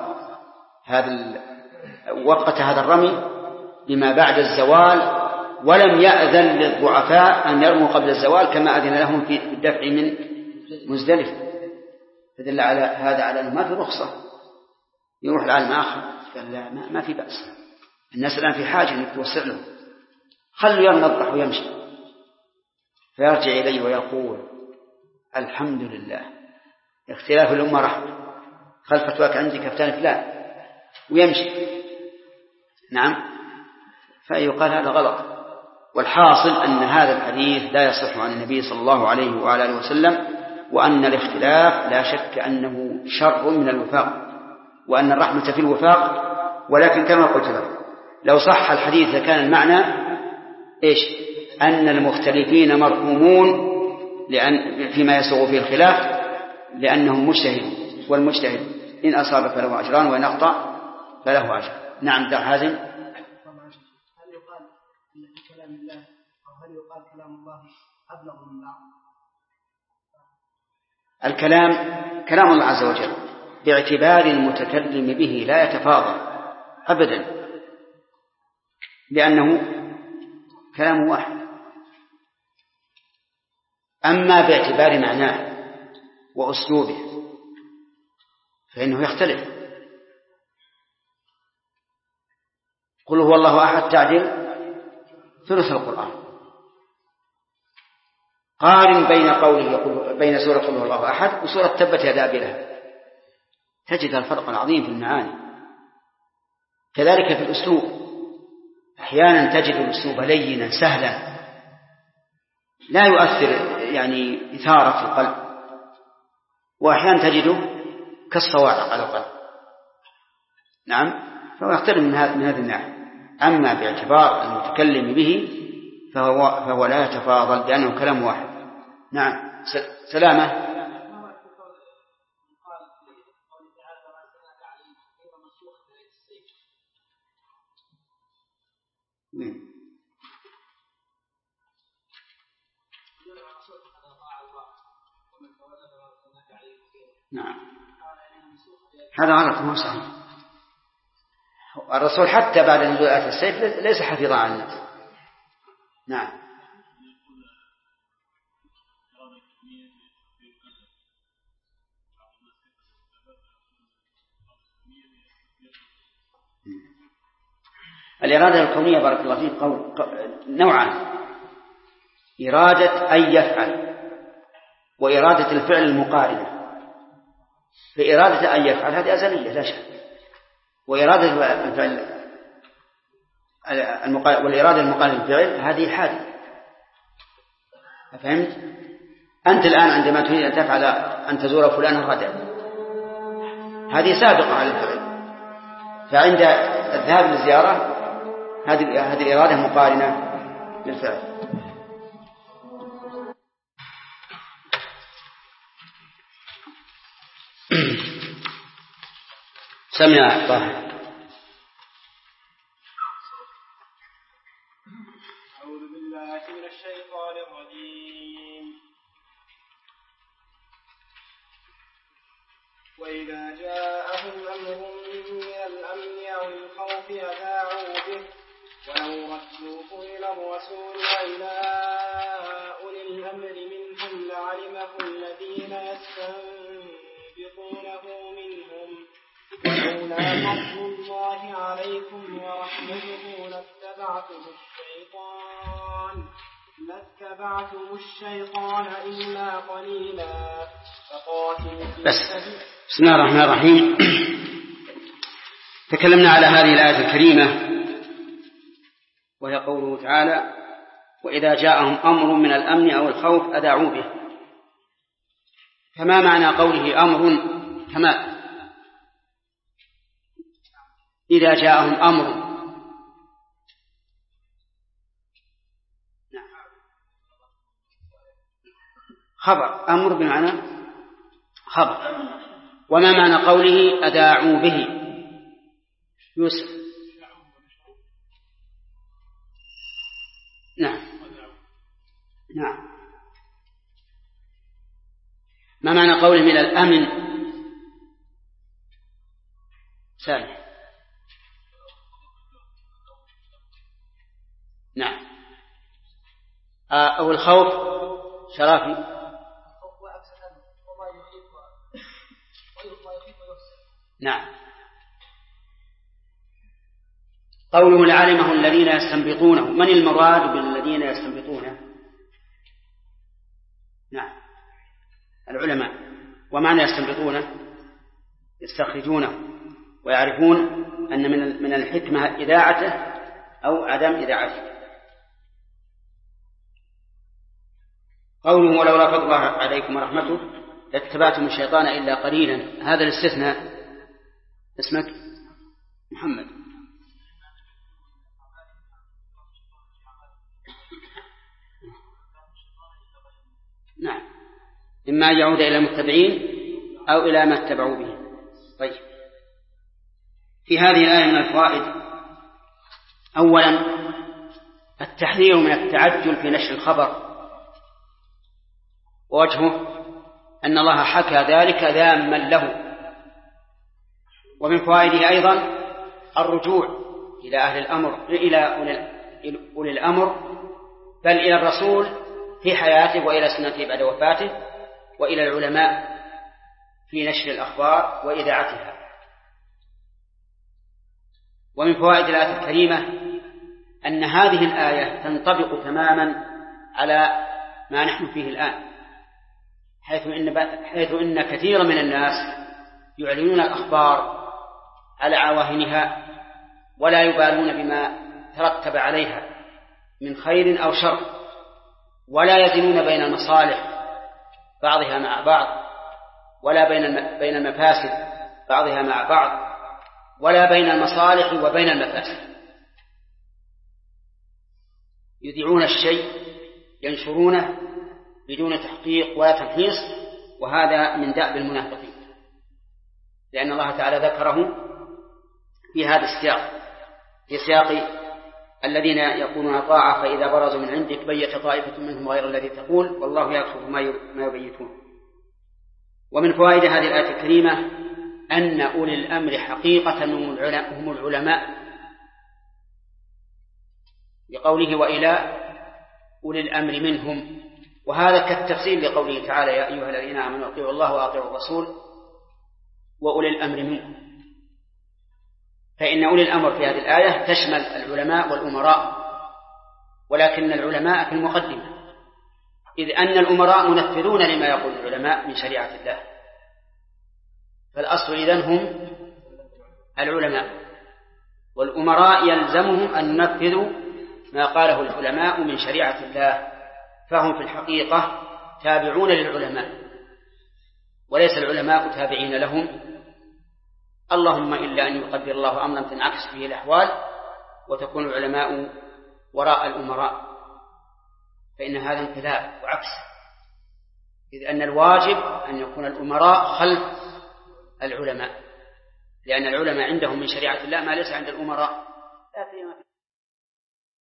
وقت هذا الرمي بما بعد الزوال، ولم يأذن للضعفاء أن يرموا قبل الزوال كما أذن لهم في الدفع من مزدلفة. فدل على هذا على أنه ما في رخصة. يروح العالم آخر قال لا ما في بأس، الناس الآن في حاجة أنك توسع لهم، خلوا ينضح ويمشي. فيرجع إليه ويقول الحمد لله اختلاف الأمة رحمة، خلف فتواك عندي كفتان فلان ويمشي. نعم فيقال هذا غلط. والحاصل أن هذا الحديث لا يصح عن النبي صلى الله عليه وعلى آله وسلم، وأن الاختلاف لا شك أنه شر من الوفاق، وأن الرحمة في الوفاق. ولكن كما قلت لكم لو صح الحديث لكان المعنى إيش؟ أن المختلفين مرحومون فيما يسوغ فيه الخلاف لأنهم مجتهدون، والمجتهد إن أصاب فله أجران وإن أخطأ فله أجر. نعم دع حازم. هل يقال في كلام الله أو هل يقال كلام الله أبلغ من بعض؟ الكلام كلام الله عز وجل باعتبار المتكلم به لا يتفاضل أبدا، لأنه كلام واحد. أما باعتبار معناه وأسلوبه فإنه يختلف. قل هو الله أحد تعدل ثلث القرآن. قارن بين سورة قل هو الله أحد وسورة تبت يدا أبي لهب، تجد الفرق العظيم في المعاني. كذلك في الأسلوب، أحيانا تجد الأسلوب لينا سهلا لا يؤثر يعني إثارة في القلب، وأحيانا تجده كالصواعق على القلب. نعم فهو يختلف من هذه الناحية. أما باعتبار المتكلم به فهو لا يتفاضل بأنه كلام واحد. نعم سلامة. نعم هذا غلط مو صحيح. الرسول حتى بعد نزول آية السيف ليس حفيظا عن الناس. نعم الإرادة الكونية بارك الله فيك نوعان: إرادة أن يفعل وإرادة الفعل المقارنة. فإرادة أن يفعل هذه أزلية لا شك، وإرادة الفعل والإرادة المقارنة للفعل هذه حادثة. فهمت؟ أنت الآن عندما تريد أن تفعل أن تزور فلانا غدا هذه سابقة على الفعل، فعند الذهاب للزيارة هذه الإرادة مقارنة للفعل. سمع طاهر. أعوذ بالله من الشيطان الرجيم. وإذا جاءهم أمر من الأمن أو الخوف أذاعوا به ولو ردوه إلى الرسول وإلى أولي الأمر منهم لعلمه الذين يستنبطونه منهم ولولا فضل الله عليكم ورحمته لاتبعتم الشيطان إلا قليلا. بسم الله الرحمن الرحيم. تكلمنا على هذه الآية الكريمة وهي قوله تعالى: وإذا جاءهم أمر من الأمن أو الخوف أذاعوا به. فما معنى قوله أمر كما إذا جاءهم أمر؟ خبر، أمر بمعنى خبر. وما معنى قوله أذاعوا به؟ يوسف. نعم. ما معنى قوله من الأمن؟ سالم. نعم. أو الخوف شرافي. نعم. قوله العالمة الذين يستنبطونه، من المراد بالذين يستنبطونه؟ نعم، العلماء. ومعنى يستنبطونه؟ يستخرجونه ويعرفون أن من الحكمة إذاعته أو عدم إذاعته. قوله ولولا فضل الله عليكم ورحمته لاتبعتم الشيطان إلا قليلا، هذا الاستثناء. اسمك محمد. نعم، إما أن يعود إلى المتبعين أو إلى ما اتبعوا به. طيب، في هذه الآية من الفوائد: أولا التحذير من التعجل في نشر الخبر، ووجهه أن الله حكى ذلك ذاما له. ومن فوائده أيضا الرجوع إلى أهل الأمر، إلى أولي الأمر، بل إلى الرسول في حياته وإلى سنته بعد وفاته، وإلى العلماء في نشر الأخبار وإذاعتها. ومن فوائد الآية الكريمة أن هذه الآية تنطبق تماما على ما نحن فيه الآن، حيث إن كثير من الناس يعلنون الأخبار على عواهنها ولا يبالون بما ترتب عليها من خير أو شر، ولا يزنون بين المصالح بعضها مع بعض، ولا بين المفاسد بعضها مع بعض، ولا بين المصالح وبين المفاسد. يذيعون الشيء ينشرونه بدون تحقيق ولا تمحيص، وهذا من دأب المنافقين، لأن الله تعالى ذكره في هذا السياق، في سياق الذين يقولون طاعة فإذا برزوا من عندك بيت طائفة منهم غير الذي تقول والله يكشف ما يبيتون. ومن فوائد هذه الآية الكريمة أن أولي الأمر حقيقة هم العلماء، لقوله وإلى أولي الأمر منهم، وهذا كالتفسير لقوله تعالى يا أيها الذين آمنوا أطيعوا الله وأطيعوا الرسول وأولي الأمر منكم. فإن أولي الأمر في هذه الآية تشمل العلماء والأمراء، ولكن العلماء في المقدمة، إذ أن الأمراء منفذون لما يقول العلماء من شريعة الله، فالأصل إذن هم العلماء، والأمراء يلزمهم أن ينفذوا ما قاله العلماء من شريعة الله، فهم في الحقيقة تابعون للعلماء وليس العلماء تابعين لهم، اللهم إلا أن يقدر الله أمرا تنعكس فيه الأحوال وتكون العلماء وراء الأمراء، فإن هذا انقلاب وعكس، إذ أن الواجب أن يكون الأمراء خلف العلماء، لأن العلماء عندهم من شريعة الله ما ليس عند الأمراء.